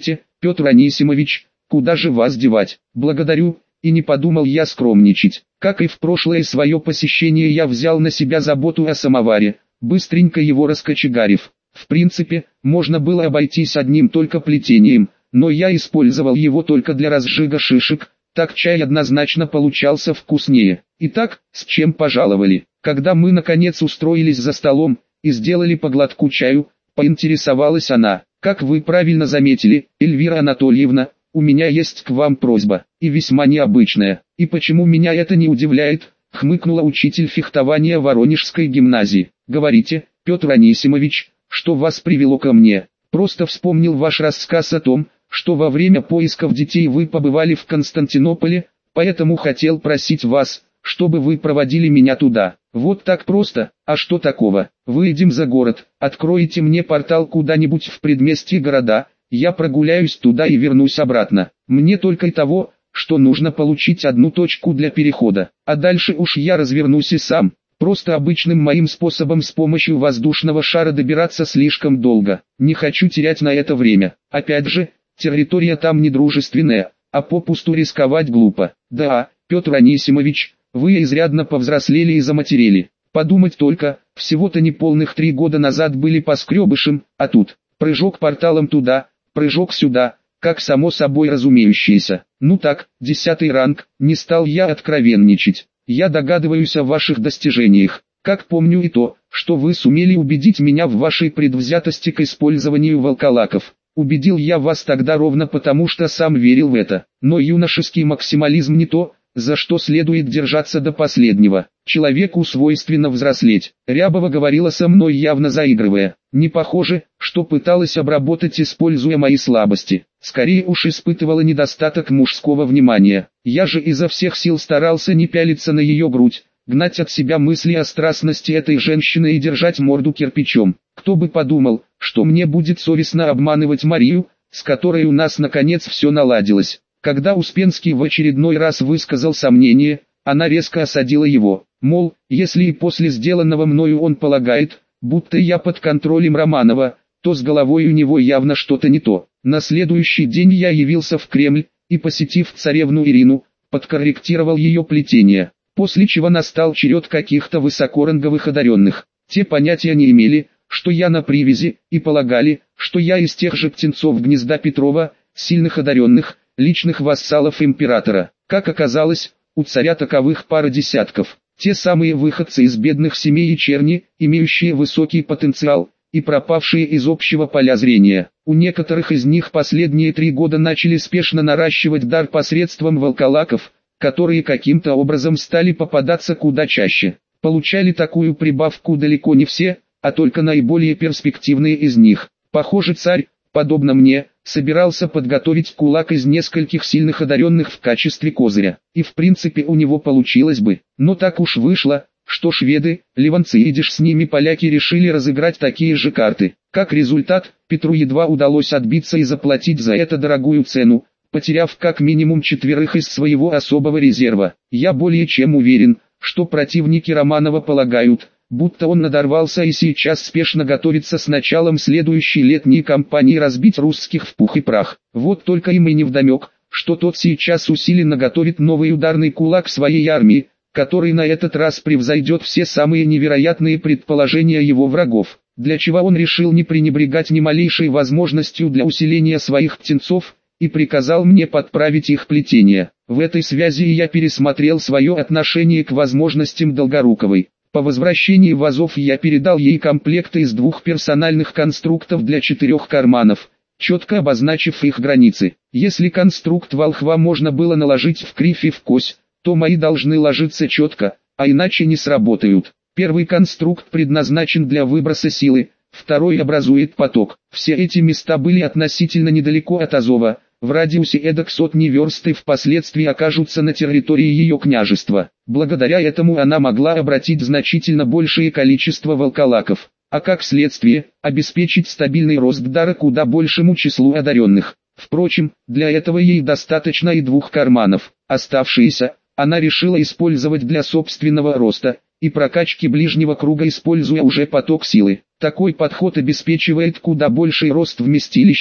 Петр Анисимович, куда же вас девать? Благодарю, и не подумал я скромничать. Как и в прошлое свое посещение я взял на себя заботу о самоваре, быстренько его раскочегарив. В принципе, можно было обойтись одним только плетением, но я использовал его только для разжига шишек, так чай однозначно получался вкуснее. Итак, с чем пожаловали? Когда мы наконец устроились за столом и сделали по глотку чаю, поинтересовалась она. Как вы правильно заметили, Эльвира Анатольевна, у меня есть к вам просьба, и весьма необычная. И почему меня это не удивляет, хмыкнула учитель фехтования Воронежской гимназии. Говорите, Петр Анисимович, что вас привело ко мне? Просто вспомнил ваш рассказ о том, что во время поисков детей вы побывали в Константинополе, поэтому хотел просить вас, чтобы вы проводили меня туда. Вот так просто, а что такого? Выйдем за город, откроете мне портал куда-нибудь в предместье города, я прогуляюсь туда и вернусь обратно. Мне только и того, что нужно получить одну точку для перехода, а дальше уж я развернусь и сам. Просто обычным моим способом с помощью воздушного шара добираться слишком долго. Не хочу терять на это время. Опять же, территория там недружественная, а попусту рисковать глупо. Да, Петр Анисимович, вы изрядно повзрослели и заматерели. Подумать только, всего-то неполных три года назад были поскребышем, а тут, прыжок порталом туда, прыжок сюда, как само собой разумеющееся. Ну так, десятый ранг, не стал я откровенничать. Я догадываюсь о ваших достижениях. Как помню и то, что вы сумели убедить меня в вашей предвзятости к использованию волколаков. Убедил я вас тогда ровно потому, что сам верил в это. Но юношеский максимализм не то, за что следует держаться до последнего. Человеку свойственно взрослеть. Рябова говорила со мной, явно заигрывая. Не похоже, что пыталась обработать, используя мои слабости. Скорее уж испытывала недостаток мужского внимания. Я же изо всех сил старался не пялиться на ее грудь, гнать от себя мысли о страстности этой женщины и держать морду кирпичом. Кто бы подумал, что мне будет совестно обманывать Марию, с которой у нас наконец все наладилось. Когда Успенский в очередной раз высказал сомнение, она резко осадила его. Мол, если и после сделанного мною он полагает, будто я под контролем Романова, то с головой у него явно что-то не то. На следующий день я явился в Кремль, и, посетив царевну Ирину, подкорректировал ее плетение. После чего настал черед каких-то высокоранговых одаренных. Те понятия не имели, что я на привязи, и полагали, что я из тех же птенцов гнезда Петрова, сильных одаренных, личных вассалов императора. Как оказалось, у царя таковых пара десятков. Те самые выходцы из бедных семей и черни, имеющие высокий потенциал, и пропавшие из общего поля зрения. У некоторых из них последние три года начали спешно наращивать дар посредством волколаков, которые каким-то образом стали попадаться куда чаще. Получали такую прибавку далеко не все, а только наиболее перспективные из них. Похоже, царь, подобно мне, собирался подготовить кулак из нескольких сильных одаренных в качестве козыря. И в принципе у него получилось бы. Но так уж вышло, что шведы, ливанцы и идиш с ними поляки решили разыграть такие же карты. Как результат, Петру едва удалось отбиться и заплатить за это дорогую цену, потеряв как минимум четверых из своего особого резерва. Я более чем уверен, что противники Романова полагают, будто он надорвался и сейчас спешно готовится с началом следующей летней кампании разбить русских в пух и прах. Вот только им и невдомек, что тот сейчас усиленно готовит новый ударный кулак своей армии, который на этот раз превзойдет все самые невероятные предположения его врагов, для чего он решил не пренебрегать ни малейшей возможностью для усиления своих птенцов, и приказал мне подправить их плетение. В этой связи я пересмотрел свое отношение к возможностям Долгоруковой. По возвращении в Азов я передал ей комплекты из двух персональных конструктов для четырех карманов, четко обозначив их границы. Если конструкт волхва можно было наложить в кривь и в кось, то мои должны ложиться четко, а иначе не сработают. Первый конструкт предназначен для выброса силы, второй образует поток. Все эти места были относительно недалеко от Азова, в радиусе эдак сотни верст и впоследствии окажутся на территории ее княжества. Благодаря этому она могла обратить значительно большее количество волколаков, а как следствие, обеспечить стабильный рост дара куда большему числу одаренных. Впрочем, для этого ей достаточно и двух карманов. Оставшиеся она решила использовать для собственного роста и прокачки ближнего круга, используя уже поток силы. Такой подход обеспечивает куда больший рост вместилища,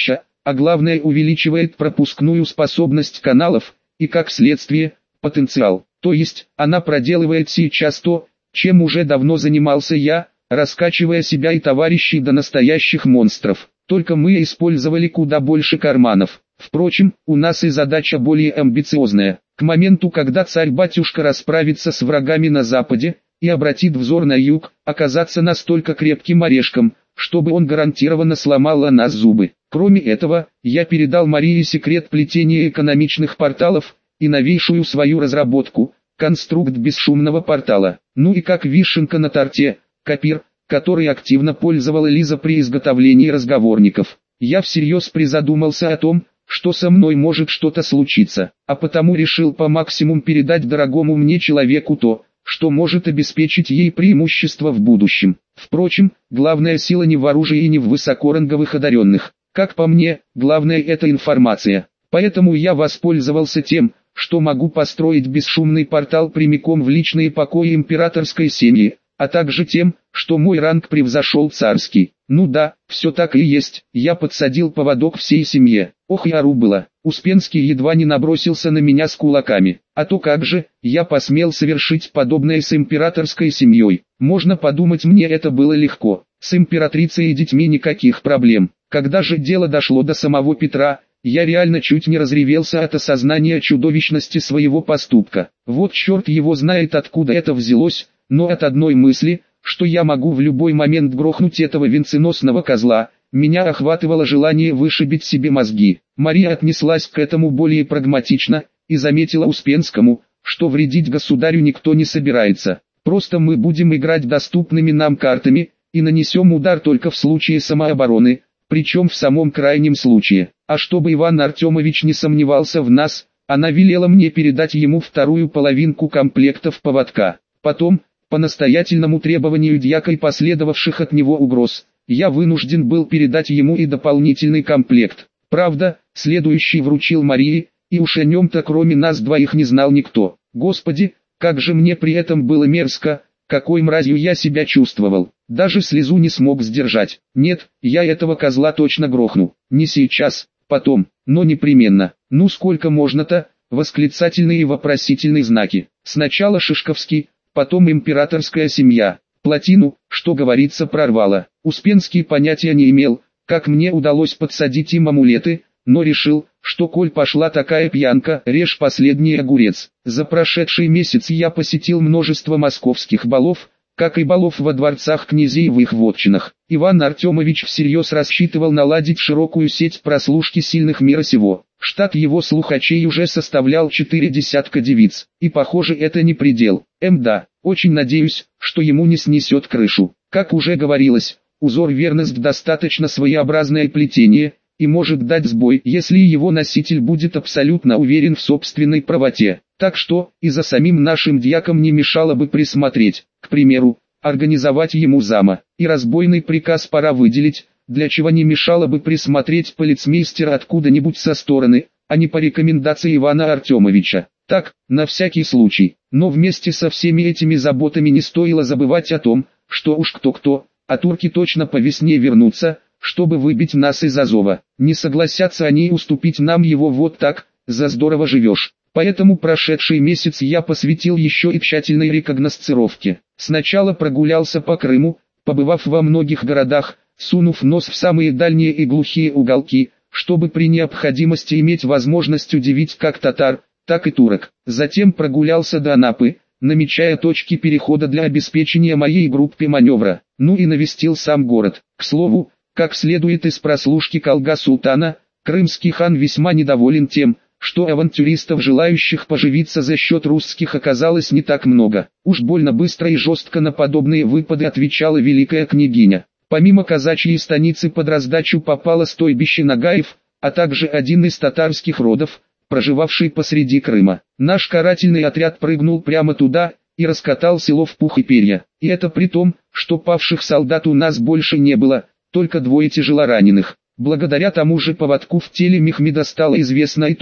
а главное увеличивает пропускную способность каналов, и как следствие, потенциал. То есть, она проделывает сейчас то, чем уже давно занимался я, раскачивая себя и товарищей до настоящих монстров. Только мы использовали куда больше карманов. Впрочем, у нас и задача более амбициозная. К моменту, когда царь-батюшка расправится с врагами на западе, и обратит взор на юг, оказаться настолько крепким орешком, чтобы он гарантированно сломал о нас зубы. Кроме этого, я передал Марии секрет плетения экономичных порталов, и новейшую свою разработку, конструкт бесшумного портала. Ну и как вишенка на торте, копир, который активно пользовала Лиза при изготовлении разговорников. Я всерьез призадумался о том, что со мной может что-то случиться, а потому решил по максимуму передать дорогому мне человеку то, что может обеспечить ей преимущество в будущем. Впрочем, главная сила не в оружии и не в высокоранговых одаренных. Как по мне, главное это информация. Поэтому я воспользовался тем, что могу построить бесшумный портал прямиком в личные покои императорской семьи, а также тем, что мой ранг превзошел царский. Ну да, все так и есть, я подсадил поводок всей семье. Ох и ору было, Успенский едва не набросился на меня с кулаками. А то как же, я посмел совершить подобное с императорской семьей. Можно подумать, мне это было легко. С императрицей и детьми никаких проблем. Когда же дело дошло до самого Петра, я реально чуть не разревелся от осознания чудовищности своего поступка. Вот черт его знает откуда это взялось, но от одной мысли, что я могу в любой момент грохнуть этого венценосного козла, меня охватывало желание вышибить себе мозги. Мария отнеслась к этому более прагматично, и заметила Успенскому, что вредить государю никто не собирается. Просто мы будем играть доступными нам картами, и нанесем удар только в случае самообороны, причем в самом крайнем случае. А чтобы Иван Артемович не сомневался в нас, она велела мне передать ему вторую половинку комплектов поводка. Потом, по настоятельному требованию дьяка и последовавших от него угроз, я вынужден был передать ему и дополнительный комплект. Правда, следующий вручил Марии, и уж о нем-то кроме нас двоих не знал никто. Господи, как же мне при этом было мерзко, какой мразью я себя чувствовал. Даже слезу не смог сдержать. Нет, я этого козла точно грохну. Не сейчас, потом, но непременно. Ну сколько можно-то? Восклицательные и вопросительные знаки. Сначала Шишковский, потом императорская семья. Плотину, что говорится, прорвало. Успенский понятия не имел, как мне удалось подсадить им амулеты, но решил, что коль пошла такая пьянка, режь последний огурец. За прошедший месяц я посетил множество московских балов, как и балов во дворцах князей в их вотчинах. Иван Артемович всерьез рассчитывал наладить широкую сеть прослушки сильных мира сего. Штат его слухачей уже составлял четыре десятка девиц, и похоже это не предел. Мда, очень надеюсь, что ему не снесет крышу. Как уже говорилось, узор верность достаточно своеобразное плетение, и может дать сбой, если его носитель будет абсолютно уверен в собственной правоте. Так что, и за самим нашим дьяком не мешало бы присмотреть, к примеру, организовать ему зама, и разбойный приказ пора выделить, для чего не мешало бы присмотреть полицмейстера откуда-нибудь со стороны, а не по рекомендации Ивана Артемовича. Так, на всякий случай, но вместе со всеми этими заботами не стоило забывать о том, что уж кто-кто, а турки точно по весне вернутся, чтобы выбить нас из Азова. Не согласятся они уступить нам его вот так, за здорово живешь. Поэтому прошедший месяц я посвятил еще и тщательной рекогносцировке. Сначала прогулялся по Крыму, побывав во многих городах, сунув нос в самые дальние и глухие уголки, чтобы при необходимости иметь возможность удивить как татар, так и турок. Затем прогулялся до Анапы, намечая точки перехода для обеспечения моей группы маневра. Ну и навестил сам город. К слову, как следует из прослушки Калга Султана, крымский хан весьма недоволен тем, что авантюристов, желающих поживиться за счет русских, оказалось не так много. Уж больно быстро и жестко на подобные выпады отвечала великая княгиня. Помимо казачьей станицы под раздачу попало стойбище Нагаев, а также один из татарских родов, проживавший посреди Крыма. Наш карательный отряд прыгнул прямо туда и раскатал село в пух и перья. И это при том, что павших солдат у нас больше не было, только двое тяжелораненых. Благодаря тому же поводку в теле Мехмеда стало известно и то,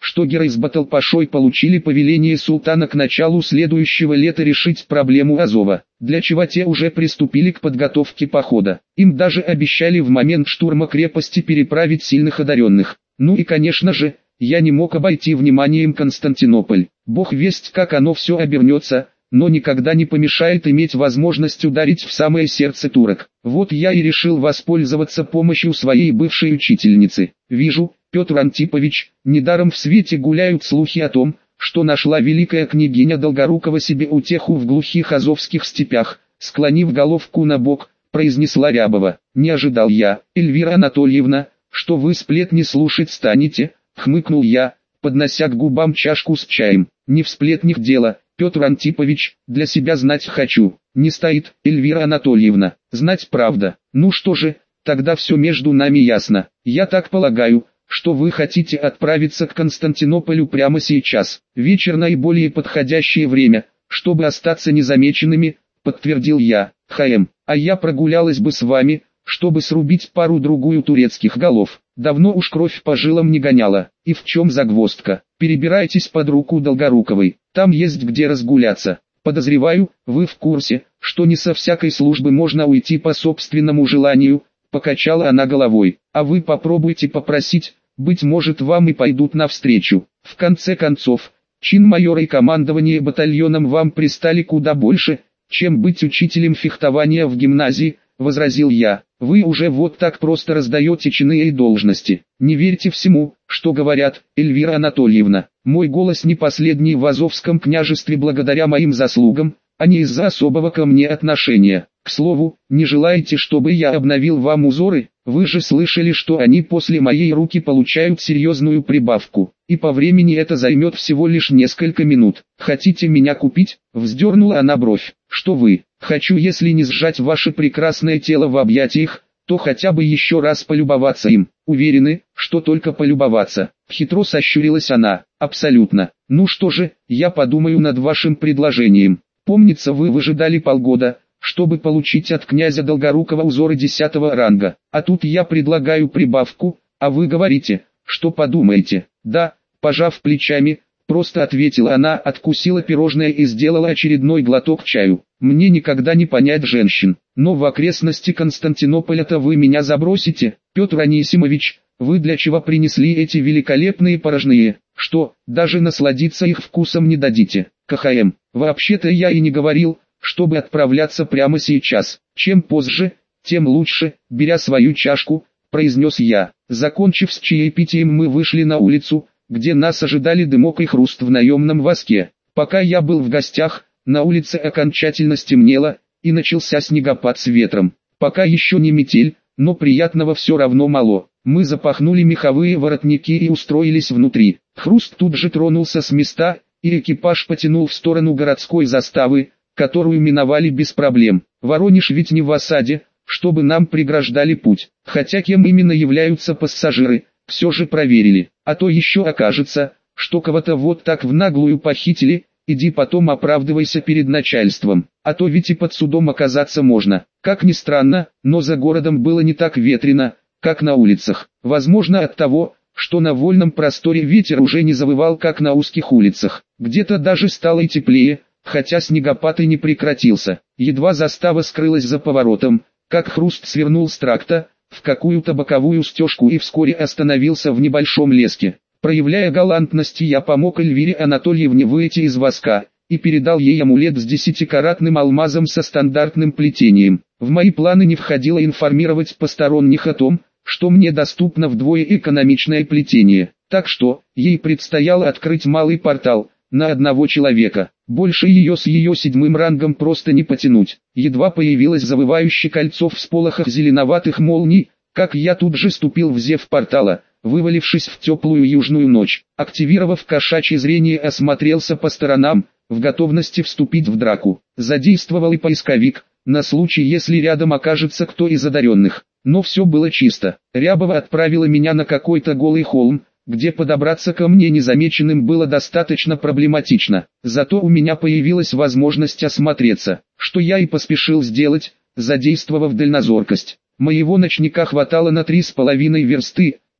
что Гера с Баталпашой получили повеление султана к началу следующего лета решить проблему Азова, для чего те уже приступили к подготовке похода. Им даже обещали в момент штурма крепости переправить сильных одаренных. Ну и конечно же, я не мог обойти вниманием Константинополь. Бог весть, как оно все обернется, но никогда не помешает иметь возможность ударить в самое сердце турок. Вот я и решил воспользоваться помощью своей бывшей учительницы. Вижу, Петр Антипович, недаром в свете гуляют слухи о том, что нашла великая княгиня Долгорукова себе утеху в глухих азовских степях, склонив головку на бок, произнесла Рябова. Не ожидал я, Эльвира Анатольевна, что вы сплетни слушать станете, хмыкнул я, поднося к губам чашку с чаем. Не в сплетнях дело, Петр Антипович, для себя знать хочу. Не стоит, Эльвира Анатольевна, знать правда. Ну что же, тогда все между нами ясно. Я так полагаю, что вы хотите отправиться к Константинополю прямо сейчас. Вечер наиболее подходящее время, чтобы остаться незамеченными, подтвердил я. ХМ, а я прогулялась бы с вами, чтобы срубить пару-другую турецких голов. Давно уж кровь по жилам не гоняла. И в чем загвоздка? Перебирайтесь под руку Долгоруковой, там есть где разгуляться. Подозреваю, вы в курсе, что не со всякой службы можно уйти по собственному желанию, покачала она головой. А вы попробуйте попросить, быть может вам и пойдут навстречу. В конце концов, чин майора и командование батальоном вам пристали куда больше, чем быть учителем фехтования в гимназии, возразил я. Вы уже вот так просто раздаете чины и должности. Не верьте всему, что говорят, Эльвира Анатольевна. Мой голос не последний в Азовском княжестве благодаря моим заслугам, а не из-за особого ко мне отношения. К слову, не желаете, чтобы я обновил вам узоры? Вы же слышали, что они после моей руки получают серьезную прибавку, и по времени это займет всего лишь несколько минут. Хотите меня купить? Вздернула она бровь. Что вы? Хочу, если не сжать ваше прекрасное тело в объятиях, то хотя бы еще раз полюбоваться им. Уверены, что только полюбоваться. Хитро сощурилась она. Абсолютно. Ну что же, я подумаю над вашим предложением. Помнится, вы выжидали полгода, чтобы получить от князя Долгорукова узоры десятого ранга. А тут я предлагаю прибавку, а вы говорите, что подумаете. Да, пожав плечами, просто ответила она, откусила пирожное и сделала очередной глоток чаю. Мне никогда не понять женщин, но в окрестности Константинополя-то вы меня забросите, Петр Анисимович, вы для чего принесли эти великолепные пирожные, что, даже насладиться их вкусом не дадите. КХМ, вообще-то я и не говорил, чтобы отправляться прямо сейчас. Чем позже, тем лучше, беря свою чашку, произнес я. Закончив с чаепитием, мы вышли на улицу, где нас ожидали дымок и хруст в наемном воске. Пока я был в гостях, на улице окончательно стемнело, и начался снегопад с ветром. Пока еще не метель, но приятного все равно мало. Мы запахнули меховые воротники и устроились внутри. Хруст тут же тронулся с места, и экипаж потянул в сторону городской заставы, которую миновали без проблем. Воронеж ведь не в осаде, чтобы нам преграждали путь. Хотя кем именно являются пассажиры, все же проверили. А то еще окажется, что кого-то вот так в наглую похитили, иди потом оправдывайся перед начальством. А то ведь и под судом оказаться можно. Как ни странно, но за городом было не так ветрено, как на улицах. Возможно от того, что на вольном просторе ветер уже не завывал, как на узких улицах. Где-то даже стало и теплее, хотя снегопад и не прекратился. Едва застава скрылась за поворотом, как хруст свернул с тракта в какую-то боковую стежку и вскоре остановился в небольшом леске. Проявляя галантность, я помог Эльвире Анатольевне выйти из воска и передал ей амулет с десятикаратным алмазом со стандартным плетением. В мои планы не входило информировать посторонних о том, что мне доступно вдвое экономичное плетение, так что ей предстояло открыть малый портал на одного человека. Больше ее с ее седьмым рангом просто не потянуть. Едва появилось завывающее кольцо в всполохах зеленоватых молний, как я тут же ступил в зев портала, вывалившись в теплую южную ночь. Активировав кошачье зрение, осмотрелся по сторонам, в готовности вступить в драку. Задействовал и поисковик, на случай если рядом окажется кто из одаренных. Но все было чисто. Рябова отправила меня на какой-то голый холм, где подобраться ко мне незамеченным было достаточно проблематично. Зато у меня появилась возможность осмотреться, что я и поспешил сделать, задействовав дальнозоркость. Моего ночника хватало на три с половиной версты,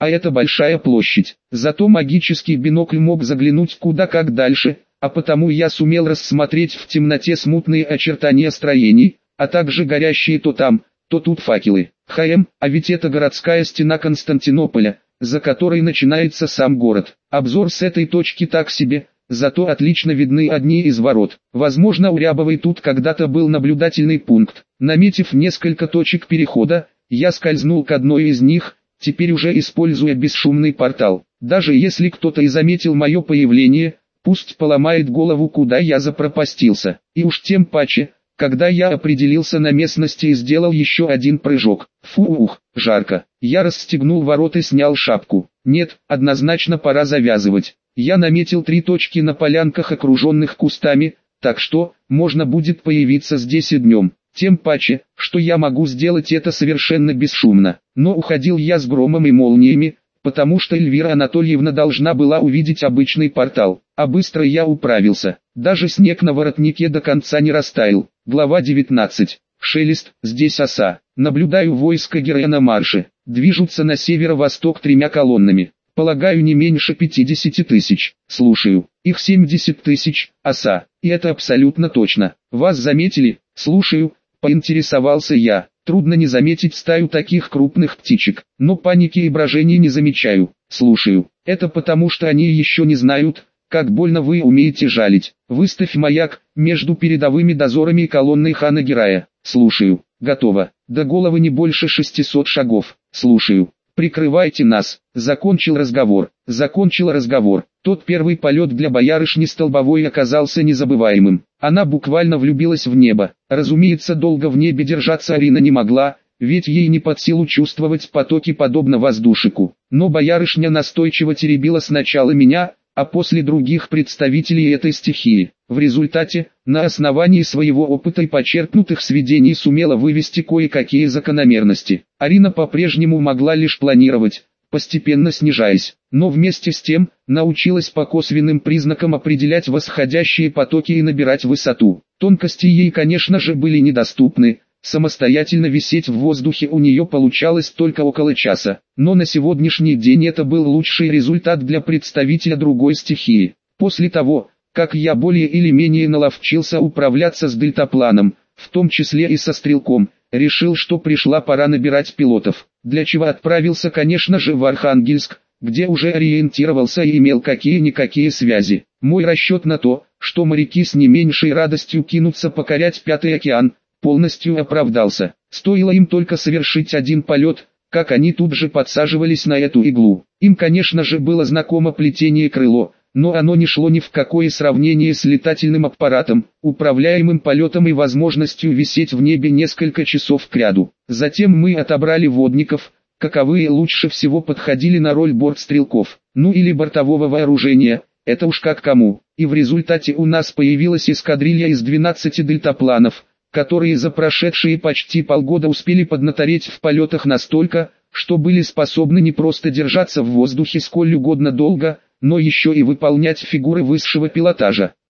а это большая площадь. Зато магический бинокль мог заглянуть куда как дальше, а потому я сумел рассмотреть в темноте смутные очертания строений, а также горящие то там, то тут факелы. Хм, а ведь это городская стена Константинополя, за которой начинается сам город. Обзор с этой точки так себе, зато отлично видны одни из ворот. Возможно, у Рябовой тут когда-то был наблюдательный пункт. Наметив несколько точек перехода, я скользнул к одной из них, теперь уже используя бесшумный портал. Даже если кто-то и заметил мое появление, пусть поломает голову, куда я запропастился. И уж тем паче, когда я определился на местности и сделал еще один прыжок. Фух, жарко. Я расстегнул ворот и снял шапку. Нет, однозначно пора завязывать. Я наметил три точки на полянках, окруженных кустами, так что, можно будет появиться здесь и днем. Тем паче, что я могу сделать это совершенно бесшумно. Но уходил я с громом и молниями, потому что Эльвира Анатольевна должна была увидеть обычный портал. А быстро я управился. Даже снег на воротнике до конца не растаял. Глава девятнадцать. Шелест, здесь оса. Наблюдаю войско героя на марше. Движутся на северо-восток тремя колоннами. Полагаю, не меньше пятидесяти тысяч. Слушаю. Их семьдесят тысяч, оса. И это абсолютно точно. Вас заметили? Слушаю. Поинтересовался я. Трудно не заметить стаю таких крупных птичек, но паники и брожения не замечаю. Слушаю. Это потому, что они еще не знают, как больно вы умеете жалить. Выставь маяк между передовыми дозорами и колонной хана Герая. Слушаю. Готово. До головы не больше шестисот шагов. Слушаю. Прикрывайте нас. Закончил разговор. Закончил разговор. Тот первый полет для боярышни Столбовой оказался незабываемым. Она буквально влюбилась в небо. Разумеется, долго в небе держаться Арина не могла, ведь ей не под силу чувствовать потоки подобно воздушику. Но боярышня настойчиво теребила сначала меня, а после других представителей этой стихии. В результате, на основании своего опыта и почерпнутых сведений сумела вывести кое-какие закономерности. Арина по-прежнему могла лишь планировать, постепенно снижаясь, но вместе с тем, научилась по косвенным признакам определять восходящие потоки и набирать высоту. Тонкости ей, конечно же, были недоступны. Самостоятельно висеть в воздухе у нее получалось только около часа, но на сегодняшний день это был лучший результат для представителя другой стихии. После того, как я более или менее наловчился управляться с дельтапланом, в том числе и со стрелком, решил, что пришла пора набирать пилотов, для чего отправился, конечно же, в Архангельск, где уже ориентировался и имел какие-никакие связи. Мой расчет на то, что моряки с не меньшей радостью кинутся покорять Пятый океан, полностью оправдался. Стоило им только совершить один полет, как они тут же подсаживались на эту иглу. Им, конечно же, было знакомо плетение крыло, но оно не шло ни в какое сравнение с летательным аппаратом, управляемым полетом и возможностью висеть в небе несколько часов кряду. Затем мы отобрали водников, каковые лучше всего подходили на роль бортстрелков, ну или бортового вооружения, это уж как кому. И в результате у нас появилась эскадрилья из двенадцати дельтапланов, которые за прошедшие почти полгода успели поднатореть в полетах настолько, что были способны не просто держаться в воздухе сколь угодно долго, но еще и выполнять фигуры высшего пилотажа.